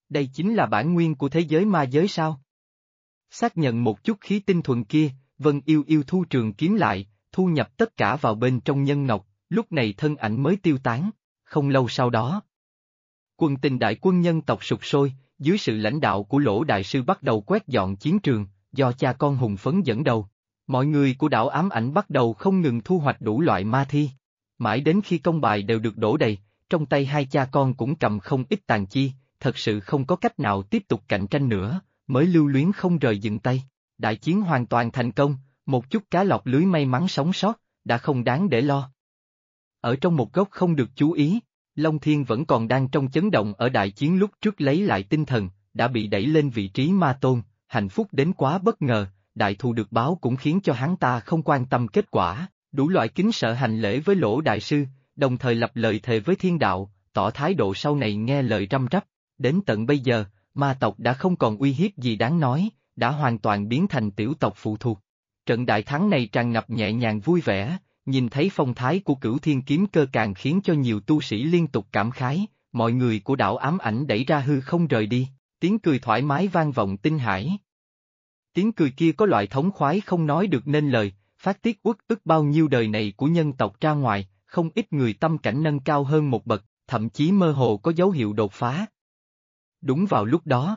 Đây chính là bản nguyên của thế giới ma giới sao? Xác nhận một chút khí tinh thuần kia, Vân Yêu Yêu thu trường kiếm lại, thu nhập tất cả vào bên trong nhân ngọc, lúc này thân ảnh mới tiêu tán. Không lâu sau đó, quân tình đại quân nhân tộc sục sôi, dưới sự lãnh đạo của Lỗ Đại Sư bắt đầu quét dọn chiến trường, do cha con hùng phấn dẫn đầu. Mọi người của đảo ám ảnh bắt đầu không ngừng thu hoạch đủ loại ma thi. Mãi đến khi công bài đều được đổ đầy, trong tay hai cha con cũng cầm không ít tàn chi, thật sự không có cách nào tiếp tục cạnh tranh nữa, mới lưu luyến không rời dừng tay. Đại chiến hoàn toàn thành công, một chút cá lọt lưới may mắn sống sót, đã không đáng để lo. Ở trong một góc không được chú ý, Long Thiên vẫn còn đang trong chấn động ở đại chiến lúc trước lấy lại tinh thần, đã bị đẩy lên vị trí ma tôn, hạnh phúc đến quá bất ngờ, đại thù được báo cũng khiến cho hắn ta không quan tâm kết quả, đủ loại kính sợ hành lễ với Lỗ Đại Sư, đồng thời lập lời thề với thiên đạo, tỏ thái độ sau này nghe lời răm rắp. Đến tận bây giờ, ma tộc đã không còn uy hiếp gì đáng nói, đã hoàn toàn biến thành tiểu tộc phụ thuộc. Trận đại thắng này tràn ngập nhẹ nhàng vui vẻ, nhìn thấy phong thái của Cửu Thiên kiếm cơ càng khiến cho nhiều tu sĩ liên tục cảm khái, mọi người của đảo ám ảnh đẩy ra hư không rời đi, tiếng cười thoải mái vang vọng tinh hải. Tiếng cười kia có loại thống khoái không nói được nên lời, phát tiết uất ức bao nhiêu đời này của nhân tộc ra ngoài, không ít người tâm cảnh nâng cao hơn một bậc, thậm chí mơ hồ có dấu hiệu đột phá. Đúng vào lúc đó,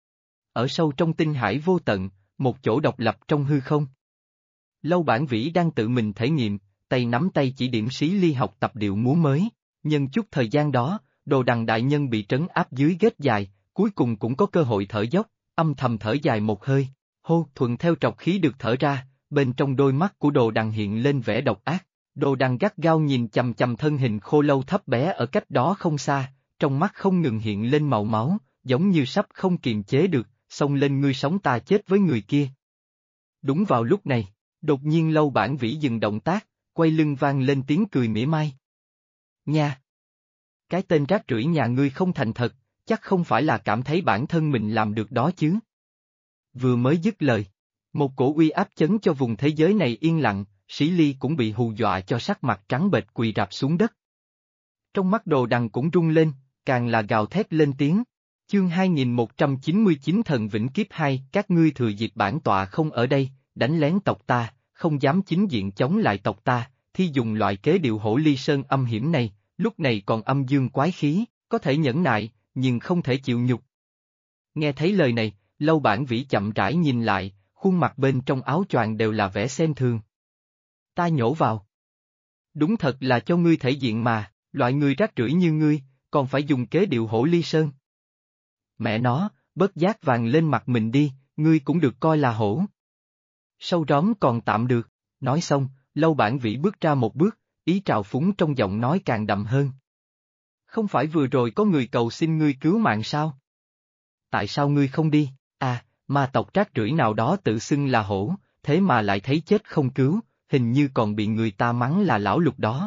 ở sâu trong tinh hải vô tận, một chỗ độc lập trong hư không. Lâu Bản Vĩ đang tự mình thể nghiệm, tay nắm tay chỉ điểm Xí Ly học tập điệu múa mới, nhân chút thời gian đó, Đồ Đằng đại nhân bị trấn áp dưới ghét dài, cuối cùng cũng có cơ hội thở dốc, âm thầm thở dài một hơi, hô thuận theo trọc khí được thở ra, bên trong đôi mắt của Đồ Đằng hiện lên vẻ độc ác. Đồ Đằng gắt gao nhìn chằm chằm thân hình khô lâu thấp bé ở cách đó không xa, trong mắt không ngừng hiện lên màu máu, giống như sắp không kiềm chế được, xông lên ngươi sống ta chết với người kia. Đúng vào lúc này, đột nhiên Lâu Bản Vĩ dừng động tác, quay lưng vang lên tiếng cười mỉa mai. Nha! Cái tên rác rưởi nhà ngươi không thành thật, chắc không phải là cảm thấy bản thân mình làm được đó chứ. Vừa mới dứt lời, một cổ uy áp chấn cho vùng thế giới này yên lặng, Sĩ Ly cũng bị hù dọa cho sắc mặt trắng bệch quỳ rạp xuống đất. Trong mắt Đồ Đằng cũng rung lên, càng là gào thét lên tiếng. Chương 2199 Thần Vĩnh Kiếp 2, các ngươi thừa dịp bản tọa không ở đây, đánh lén tộc ta, không dám chính diện chống lại tộc ta, thi dùng loại kế điệu hổ ly sơn âm hiểm này, lúc này còn âm dương quái khí, có thể nhẫn nại, nhưng không thể chịu nhục. Nghe thấy lời này, Lâu Bản Vĩ chậm rãi nhìn lại, khuôn mặt bên trong áo choàng đều là vẻ xem thường. Ta nhổ vào. Đúng thật là cho ngươi thể diện mà, loại người rác rưởi như ngươi, còn phải dùng kế điệu hổ ly sơn. Mẹ nó, bớt giác vàng lên mặt mình đi, ngươi cũng được coi là hổ. Sâu róm còn tạm được, nói xong, Lâu Bản Vĩ bước ra một bước, ý trào phúng trong giọng nói càng đậm hơn. Không phải vừa rồi có người cầu xin ngươi cứu mạng sao? Tại sao ngươi không đi? À, ma tộc rác rưởi nào đó tự xưng là hổ, thế mà lại thấy chết không cứu, hình như còn bị người ta mắng là lão lục đó.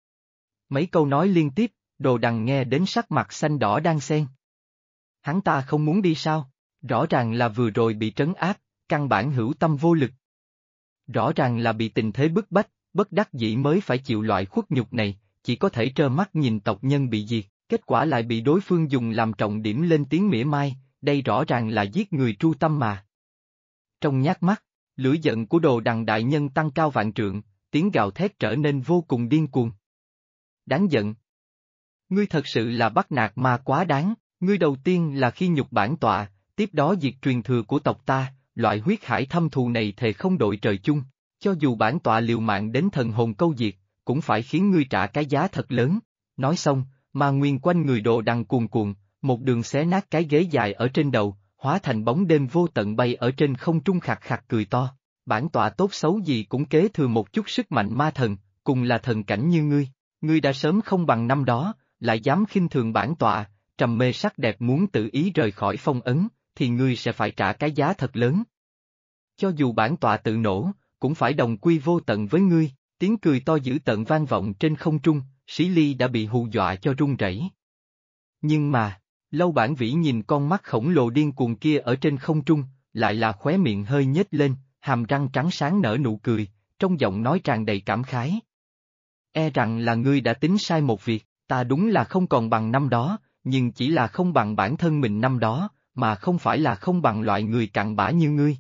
Mấy câu nói liên tiếp, Đồ Đằng nghe đến sắc mặt xanh đỏ đang xen. Hắn ta không muốn đi sao? Rõ ràng là vừa rồi bị trấn áp, căn bản hữu tâm vô lực. Rõ ràng là bị tình thế bức bách, bất đắc dĩ mới phải chịu loại khuất nhục này, chỉ có thể trơ mắt nhìn tộc nhân bị diệt, kết quả lại bị đối phương dùng làm trọng điểm lên tiếng mỉa mai, đây rõ ràng là giết người tru tâm mà. Trong nhát mắt, lửa giận của Đồ Đằng đại nhân tăng cao vạn trượng, tiếng gào thét trở nên vô cùng điên cuồng. Đáng giận! Ngươi thật sự là bắt nạt ma quá đáng, ngươi đầu tiên là khi nhục bản tọa, tiếp đó diệt truyền thừa của tộc ta, loại huyết hải thâm thù này thề không đội trời chung, cho dù bản tọa liều mạng đến thần hồn câu diệt, cũng phải khiến ngươi trả cái giá thật lớn. Nói xong, ma nguyên quanh người Đồ Đằng cuồn cuộn, một đường xé nát cái ghế dài ở trên đầu, hóa thành bóng đêm vô tận bay ở trên không trung khạc khạc cười to. Bản tọa tốt xấu gì cũng kế thừa một chút sức mạnh ma thần, cùng là thần cảnh như ngươi đã sớm không bằng năm đó, lại dám khinh thường bản tọa, trầm mê sắc đẹp muốn tự ý rời khỏi phong ấn, thì ngươi sẽ phải trả cái giá thật lớn. Cho dù bản tọa tự nổ, cũng phải đồng quy vô tận với ngươi, tiếng cười to dữ tợn vang vọng trên không trung, Sĩ Ly đã bị hù dọa cho run rẩy. Nhưng mà, Lâu Bản Vĩ nhìn con mắt khổng lồ điên cuồng kia ở trên không trung, lại là khóe miệng hơi nhếch lên, hàm răng trắng sáng nở nụ cười, trong giọng nói tràn đầy cảm khái. E rằng là ngươi đã tính sai một việc, ta đúng là không còn bằng năm đó, nhưng chỉ là không bằng bản thân mình năm đó, mà không phải là không bằng loại người cặn bã như ngươi.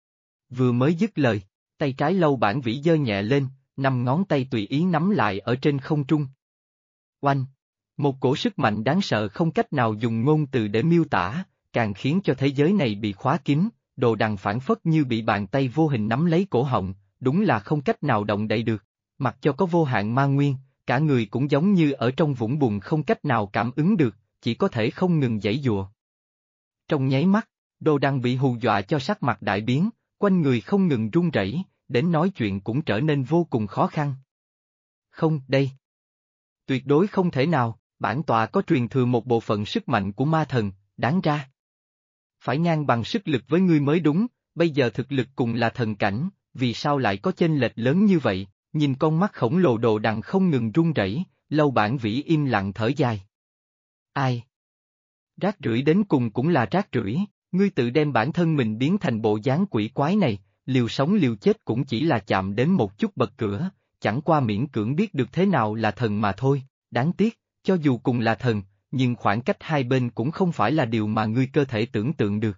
Vừa mới dứt lời, tay trái Lâu Bản Vĩ giơ nhẹ lên, 5 ngón tay tùy ý nắm lại ở trên không trung. Oanh! Một cổ sức mạnh đáng sợ không cách nào dùng ngôn từ để miêu tả, càng khiến cho thế giới này bị khóa kín, Đồ Đằng phảng phất như bị bàn tay vô hình nắm lấy cổ họng, đúng là không cách nào động đậy được. Mặc cho có vô hạn ma nguyên, cả người cũng giống như ở trong vũng bùn không cách nào cảm ứng được, chỉ có thể không ngừng giãy giụa. Trong nháy mắt, Đồ Đằng bị hù dọa cho sắc mặt đại biến, quanh người không ngừng run rẩy, đến nói chuyện cũng trở nên vô cùng khó khăn. Không, đây. Tuyệt đối không thể nào, bản tọa có truyền thừa một bộ phận sức mạnh của ma thần, đáng ra. Phải ngang bằng sức lực với ngươi mới đúng, bây giờ thực lực cùng là thần cảnh, vì sao lại có chênh lệch lớn như vậy, nhìn con mắt khổng lồ Đồ Đằng không ngừng run rẩy, Lâu Bản Vĩ im lặng thở dài. Ai? Rác rưởi đến cùng cũng là rác rưởi, ngươi tự đem bản thân mình biến thành bộ dáng quỷ quái này, liều sống liều chết cũng chỉ là chạm đến một chút bậc cửa, chẳng qua miễn cưỡng biết được thế nào là thần mà thôi, đáng tiếc, cho dù cùng là thần, nhưng khoảng cách hai bên cũng không phải là điều mà ngươi cơ thể tưởng tượng được.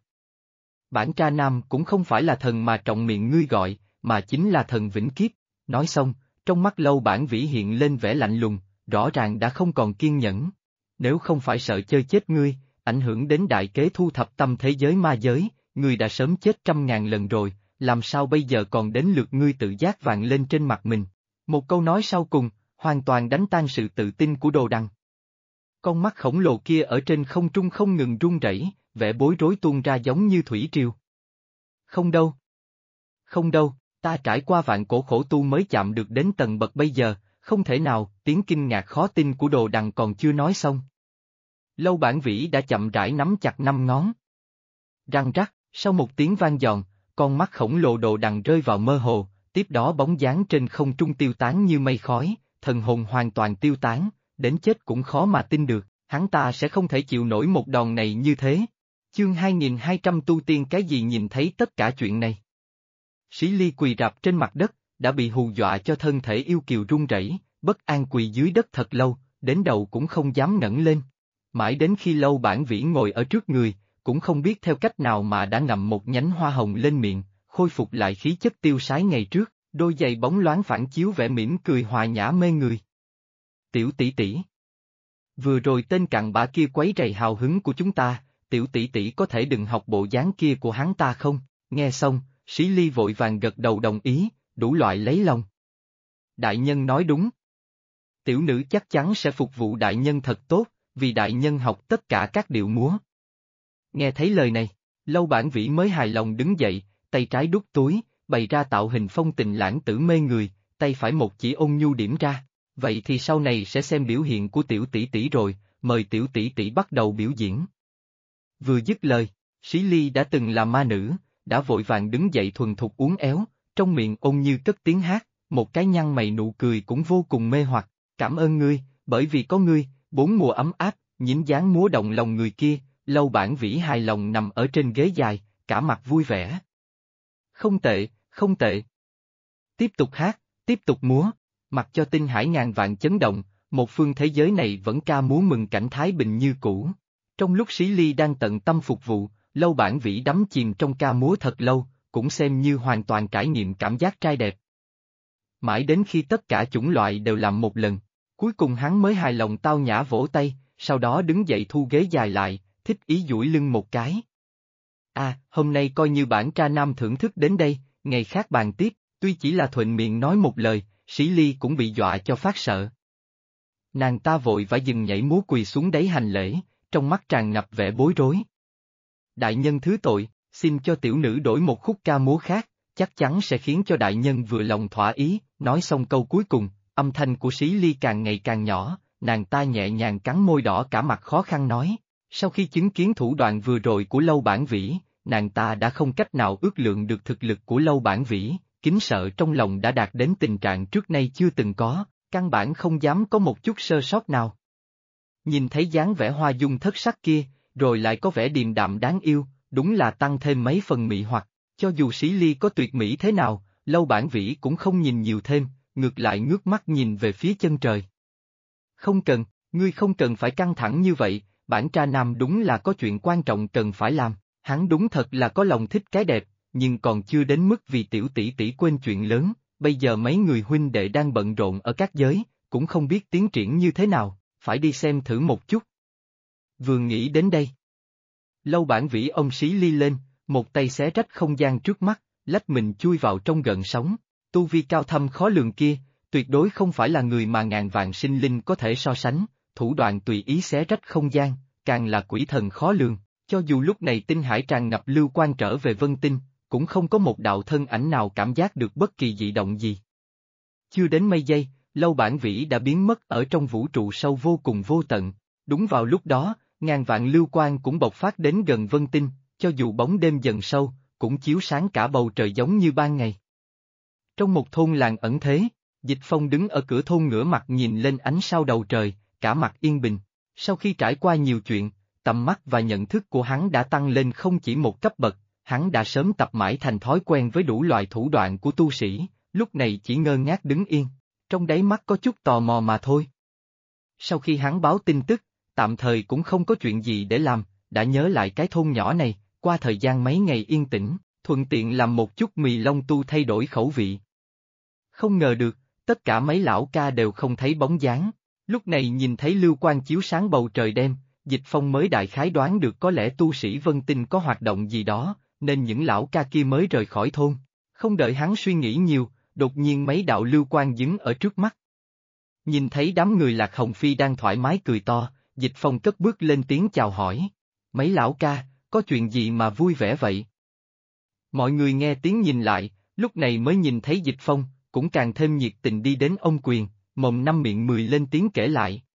Bản Tra Nam cũng không phải là thần mà trọng miệng ngươi gọi, mà chính là thần vĩnh kiếp, nói xong, trong mắt Lâu Bản Vĩ hiện lên vẻ lạnh lùng, rõ ràng đã không còn kiên nhẫn. Nếu không phải sợ chơi chết ngươi, ảnh hưởng đến đại kế thu thập tâm thế giới ma giới, ngươi đã sớm chết 100.000 lần rồi, làm sao bây giờ còn đến lượt ngươi tự giác vàng lên trên mặt mình. Một câu nói sau cùng, hoàn toàn đánh tan sự tự tin của Đồ Đằng. Con mắt khổng lồ kia ở trên không trung không ngừng run rẩy, vẻ bối rối tuôn ra giống như thủy triều. Không đâu. Không đâu, ta trải qua vạn cổ khổ tu mới chạm được đến tầng bậc bây giờ, không thể nào, tiếng kinh ngạc khó tin của Đồ Đằng còn chưa nói xong. Lâu Bản Vĩ đã chậm rãi nắm chặt 5 ngón. Răng rắc, sau một tiếng vang giòn, con mắt khổng lồ Đồ Đằng rơi vào mơ hồ, tiếp đó bóng dáng trên không trung tiêu tán như mây khói, thần hồn hoàn toàn tiêu tán, đến chết cũng khó mà tin được, hắn ta sẽ không thể chịu nổi một đòn này như thế. Chương 2200 tu tiên cái gì nhìn thấy tất cả chuyện này. Sĩ Ly quỳ rạp trên mặt đất, đã bị hù dọa cho thân thể yêu kiều run rẩy, bất an quỳ dưới đất thật lâu, đến đầu cũng không dám ngẩng lên. Mãi đến khi Lâu Bản Vĩ ngồi ở trước người, cũng không biết theo cách nào mà đã ngậm một nhánh hoa hồng lên miệng, khôi phục lại khí chất tiêu sái ngày trước, đôi giày bóng loáng phản chiếu vẻ mỉm cười hòa nhã mê người. Tiểu tỷ tỷ. Vừa rồi tên cặn bã kia quấy rầy hào hứng của chúng ta, tiểu tỷ tỷ có thể đừng học bộ dáng kia của hắn ta không? Nghe xong, Sĩ Ly vội vàng gật đầu đồng ý, đủ loại lấy lòng. Đại nhân nói đúng. Tiểu nữ chắc chắn sẽ phục vụ đại nhân thật tốt, vì đại nhân học tất cả các điệu múa. Nghe thấy lời này, Lâu Bản Vĩ mới hài lòng đứng dậy, tay trái đút túi, bày ra tạo hình phong tình lãng tử mê người, tay phải một chỉ ôn nhu điểm ra. Vậy thì sau này sẽ xem biểu hiện của tiểu tỷ tỷ rồi, mời tiểu tỷ tỷ bắt đầu biểu diễn. Vừa dứt lời, Sĩ Ly đã từng là ma nữ, đã vội vàng đứng dậy thuần thục uốn éo, trong miệng ôn như cất tiếng hát, một cái nhăn mày nụ cười cũng vô cùng mê hoặc. Cảm ơn ngươi, bởi vì có ngươi, 4 mùa ấm áp, nhính dáng múa động lòng người kia. Lâu Bản Vĩ hài lòng nằm ở trên ghế dài, cả mặt vui vẻ. Không tệ, không tệ. Tiếp tục hát, tiếp tục múa, mặc cho tinh hải ngàn vạn chấn động, một phương thế giới này vẫn ca múa mừng cảnh thái bình như cũ. Trong lúc Sĩ Ly đang tận tâm phục vụ, Lâu Bản Vĩ đắm chìm trong ca múa thật lâu, cũng xem như hoàn toàn trải nghiệm cảm giác trai đẹp. Mãi đến khi tất cả chủng loại đều làm một lần, cuối cùng hắn mới hài lòng tao nhã vỗ tay, sau đó đứng dậy thu ghế dài lại, thích ý duỗi lưng một cái. Hôm nay coi như bản Tra Nam thưởng thức đến đây, ngày khác bàn tiếp, tuy chỉ là thuận miệng nói một lời, Sĩ Ly cũng bị dọa cho phát sợ. Nàng ta vội vã dừng nhảy múa quỳ xuống đáy hành lễ, trong mắt tràn ngập vẻ bối rối. Đại nhân thứ tội, xin cho tiểu nữ đổi một khúc ca múa khác, chắc chắn sẽ khiến cho đại nhân vừa lòng thỏa ý. Nói xong câu cuối cùng, âm thanh của Sĩ Ly càng ngày càng nhỏ, nàng ta nhẹ nhàng cắn môi đỏ cả mặt khó khăn nói. Sau khi chứng kiến thủ đoạn vừa rồi của Lâu Bản Vĩ, nàng ta đã không cách nào ước lượng được thực lực của Lâu Bản Vĩ, kính sợ trong lòng đã đạt đến tình trạng trước nay chưa từng có, căn bản không dám có một chút sơ sót nào. Nhìn thấy dáng vẻ hoa dung thất sắc kia, rồi lại có vẻ điềm đạm đáng yêu, đúng là tăng thêm mấy phần mị hoặc, cho dù Sĩ Ly có tuyệt mỹ thế nào, Lâu Bản Vĩ cũng không nhìn nhiều thêm, ngược lại ngước mắt nhìn về phía chân trời. Không cần, ngươi không cần phải căng thẳng như vậy, bản tra nam đúng là có chuyện quan trọng cần phải làm, hắn đúng thật là có lòng thích cái đẹp, nhưng còn chưa đến mức vì tiểu tỷ tỷ quên chuyện lớn, bây giờ mấy người huynh đệ đang bận rộn ở các giới, cũng không biết tiến triển như thế nào, phải đi xem thử một chút. Vừa nghĩ đến đây, Lâu Bản Vĩ ông xí ly lên, một tay xé rách không gian trước mắt, lách mình chui vào trong gợn sóng, tu vi cao thâm khó lường kia, tuyệt đối không phải là người mà ngàn vạn sinh linh có thể so sánh, thủ đoạn tùy ý xé rách không gian, càng là quỷ thần khó lường, cho dù lúc này tinh hải tràn ngập lưu quan trở về vân tinh, cũng không có một đạo thân ảnh nào cảm giác được bất kỳ dị động gì. Chưa đến mấy giây, Lâu Bản Vĩ đã biến mất ở trong vũ trụ sâu vô cùng vô tận, đúng vào lúc đó, ngàn vạn lưu quang cũng bộc phát đến gần vân tinh, cho dù bóng đêm dần sâu, cũng chiếu sáng cả bầu trời giống như ban ngày. Trong một thôn làng ẩn thế, Dịch Phong đứng ở cửa thôn ngửa mặt nhìn lên ánh sao đầu trời, cả mặt yên bình. Sau khi trải qua nhiều chuyện, tầm mắt và nhận thức của hắn đã tăng lên không chỉ một cấp bậc, hắn đã sớm tập mãi thành thói quen với đủ loại thủ đoạn của tu sĩ, lúc này chỉ ngơ ngác đứng yên, trong đáy mắt có chút tò mò mà thôi. Sau khi hắn báo tin tức, tạm thời cũng không có chuyện gì để làm, đã nhớ lại cái thôn nhỏ này, qua thời gian mấy ngày yên tĩnh, thuận tiện làm một chút mì long tu thay đổi khẩu vị. Không ngờ được, tất cả mấy lão ca đều không thấy bóng dáng, lúc này nhìn thấy lưu quang chiếu sáng bầu trời đêm, Dịch Phong mới đại khái đoán được có lẽ tu sĩ Vân Tinh có hoạt động gì đó, nên những lão ca kia mới rời khỏi thôn. Không đợi hắn suy nghĩ nhiều, đột nhiên mấy đạo lưu quang dứng ở trước mắt. Nhìn thấy đám người Lạc Hồng Phi đang thoải mái cười to, Dịch Phong cất bước lên tiếng chào hỏi. Mấy lão ca, có chuyện gì mà vui vẻ vậy? Mọi người nghe tiếng nhìn lại, lúc này mới nhìn thấy Dịch Phong, cũng càng thêm nhiệt tình đi đến ông Quyền, mồm năm miệng mười lên tiếng kể lại,